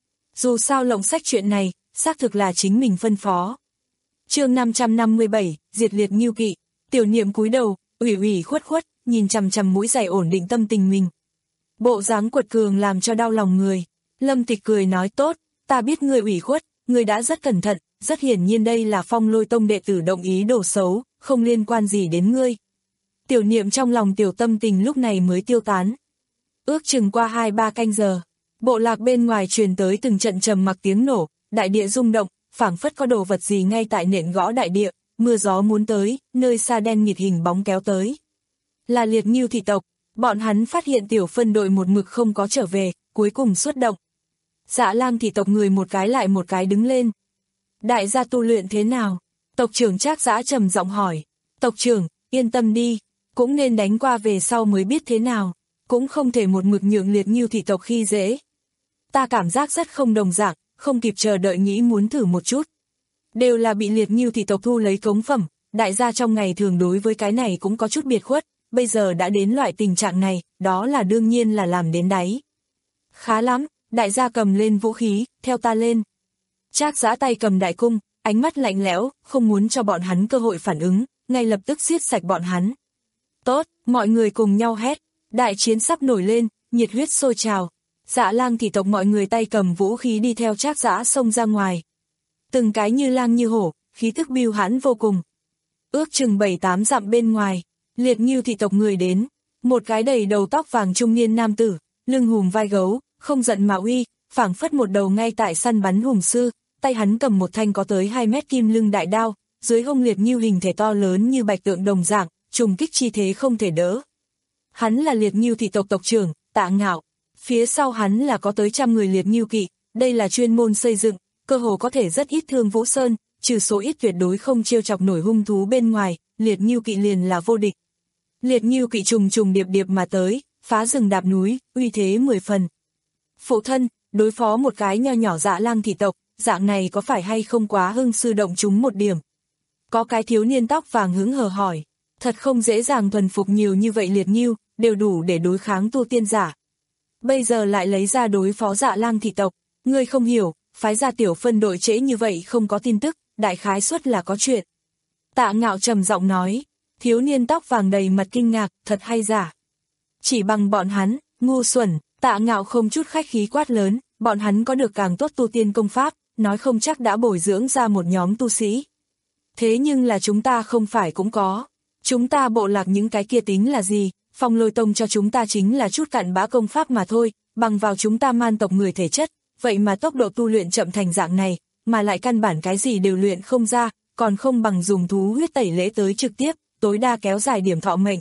Dù sao lộng sách chuyện này, xác thực là chính mình phân phó. Chương năm trăm năm mươi bảy, diệt liệt Ngưu Kỵ. Tiểu Niệm cúi đầu, ủy ủy khuất khuất, nhìn chằm chằm mũi giày ổn định tâm tình mình. Bộ dáng quật cường làm cho đau lòng người. Lâm Tịch cười nói, tốt, ta biết ngươi ủy khuất, ngươi đã rất cẩn thận, rất hiển nhiên đây là Phong Lôi Tông đệ tử động ý đồ xấu, không liên quan gì đến ngươi. Tiểu Niệm trong lòng tiểu tâm tình lúc này mới tiêu tán. Ước chừng qua hai ba canh giờ, bộ lạc bên ngoài truyền tới từng trận trầm mặc tiếng nổ, đại địa rung động, phảng phất có đồ vật gì ngay tại nện gõ đại địa, mưa gió muốn tới, nơi xa đen nghịt hình bóng kéo tới. Là liệt Ngưu thị tộc, bọn hắn phát hiện tiểu phân đội một mực không có trở về, cuối cùng xuất động. Dạ Lang thị tộc người một cái lại một cái đứng lên. Đại gia tu luyện thế nào? Tộc trưởng Trác Dã trầm giọng hỏi. Tộc trưởng, yên tâm đi, cũng nên đánh qua về sau mới biết thế nào, cũng không thể một mực nhượng liệt Ngưu thị tộc khi dễ. Ta cảm giác rất không đồng dạng, không kịp chờ đợi nghĩ muốn thử một chút. Đều là bị liệt Ngưu thị tộc thu lấy cống phẩm, đại gia trong ngày thường đối với cái này cũng có chút biệt khuất, bây giờ đã đến loại tình trạng này, đó là đương nhiên là làm đến đáy. Khá lắm, đại gia cầm lên vũ khí, theo ta lên. Trác Dã tay cầm đại cung, ánh mắt lạnh lẽo, không muốn cho bọn hắn cơ hội phản ứng, ngay lập tức giết sạch bọn hắn. Tốt, mọi người cùng nhau hét, đại chiến sắp nổi lên, nhiệt huyết sôi trào. Dạ Lang thị tộc mọi người tay cầm vũ khí đi theo Trác Dã xông ra ngoài. Từng cái như lang như hổ, khí tức bưu hãn vô cùng. Ước chừng bảy tám dặm bên ngoài, liệt Ngưu thị tộc người đến, một cái đầy đầu tóc vàng trung niên nam tử, lưng hùm vai gấu, không giận mà uy, phảng phất một đầu ngay tại săn bắn hùng sư, tay hắn cầm một thanh có tới hai mét kim lưng đại đao, dưới hông liệt Ngưu hình thể to lớn như bạch tượng đồng dạng, trùng kích chi thế không thể đỡ. Hắn là liệt Ngưu thị tộc tộc trưởng, Tạ Ngạo, phía sau hắn là có tới trăm người liệt Ngưu kỵ, đây là chuyên môn xây dựng, cơ hồ có thể rất ít thương Vũ Sơn, trừ số ít tuyệt đối không trêu chọc nổi hung thú bên ngoài, liệt Ngưu kỵ liền là vô địch. Liệt Ngưu kỵ trùng trùng điệp điệp mà tới, phá rừng đạp núi, uy thế mười phần. Phụ thân, đối phó một cái nho nhỏ Dạ Lang thị tộc, dạng này có phải hay không quá hưng sư động chúng một điểm? Có cái thiếu niên tóc vàng hứng hờ hỏi, thật không dễ dàng thuần phục nhiều như vậy liệt Ngưu, đều đủ để đối kháng tu tiên giả. Bây giờ lại lấy ra đối phó Dạ Lang thị tộc, ngươi không hiểu, phái ra tiểu phân đội trễ như vậy không có tin tức, đại khái suất là có chuyện. Tạ Ngạo trầm giọng nói, thiếu niên tóc vàng đầy mặt kinh ngạc, thật hay giả? Chỉ bằng bọn hắn, ngu xuẩn. Tạ Ngạo không chút khách khí quát lớn, bọn hắn có được càng tốt tu tiên công pháp, nói không chắc đã bồi dưỡng ra một nhóm tu sĩ. Thế nhưng là chúng ta không phải cũng có. Chúng ta bộ lạc những cái kia tính là gì, Phong Lôi Tông cho chúng ta chính là chút cặn bã công pháp mà thôi, bằng vào chúng ta man tộc người thể chất, vậy mà tốc độ tu luyện chậm thành dạng này, mà lại căn bản cái gì đều luyện không ra, còn không bằng dùng thú huyết tẩy lễ tới trực tiếp, tối đa kéo dài điểm thọ mệnh.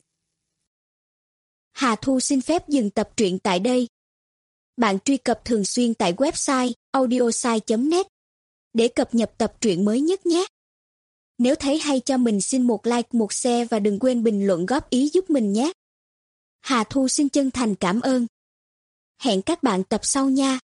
Hà Thu xin phép dừng tập truyện tại đây. Bạn truy cập thường xuyên tại website audiosai chấm net để cập nhật tập truyện mới nhất nhé. Nếu thấy hay cho mình xin một like, một share và đừng quên bình luận góp ý giúp mình nhé. Hà Thu xin chân thành cảm ơn. Hẹn các bạn tập sau nha.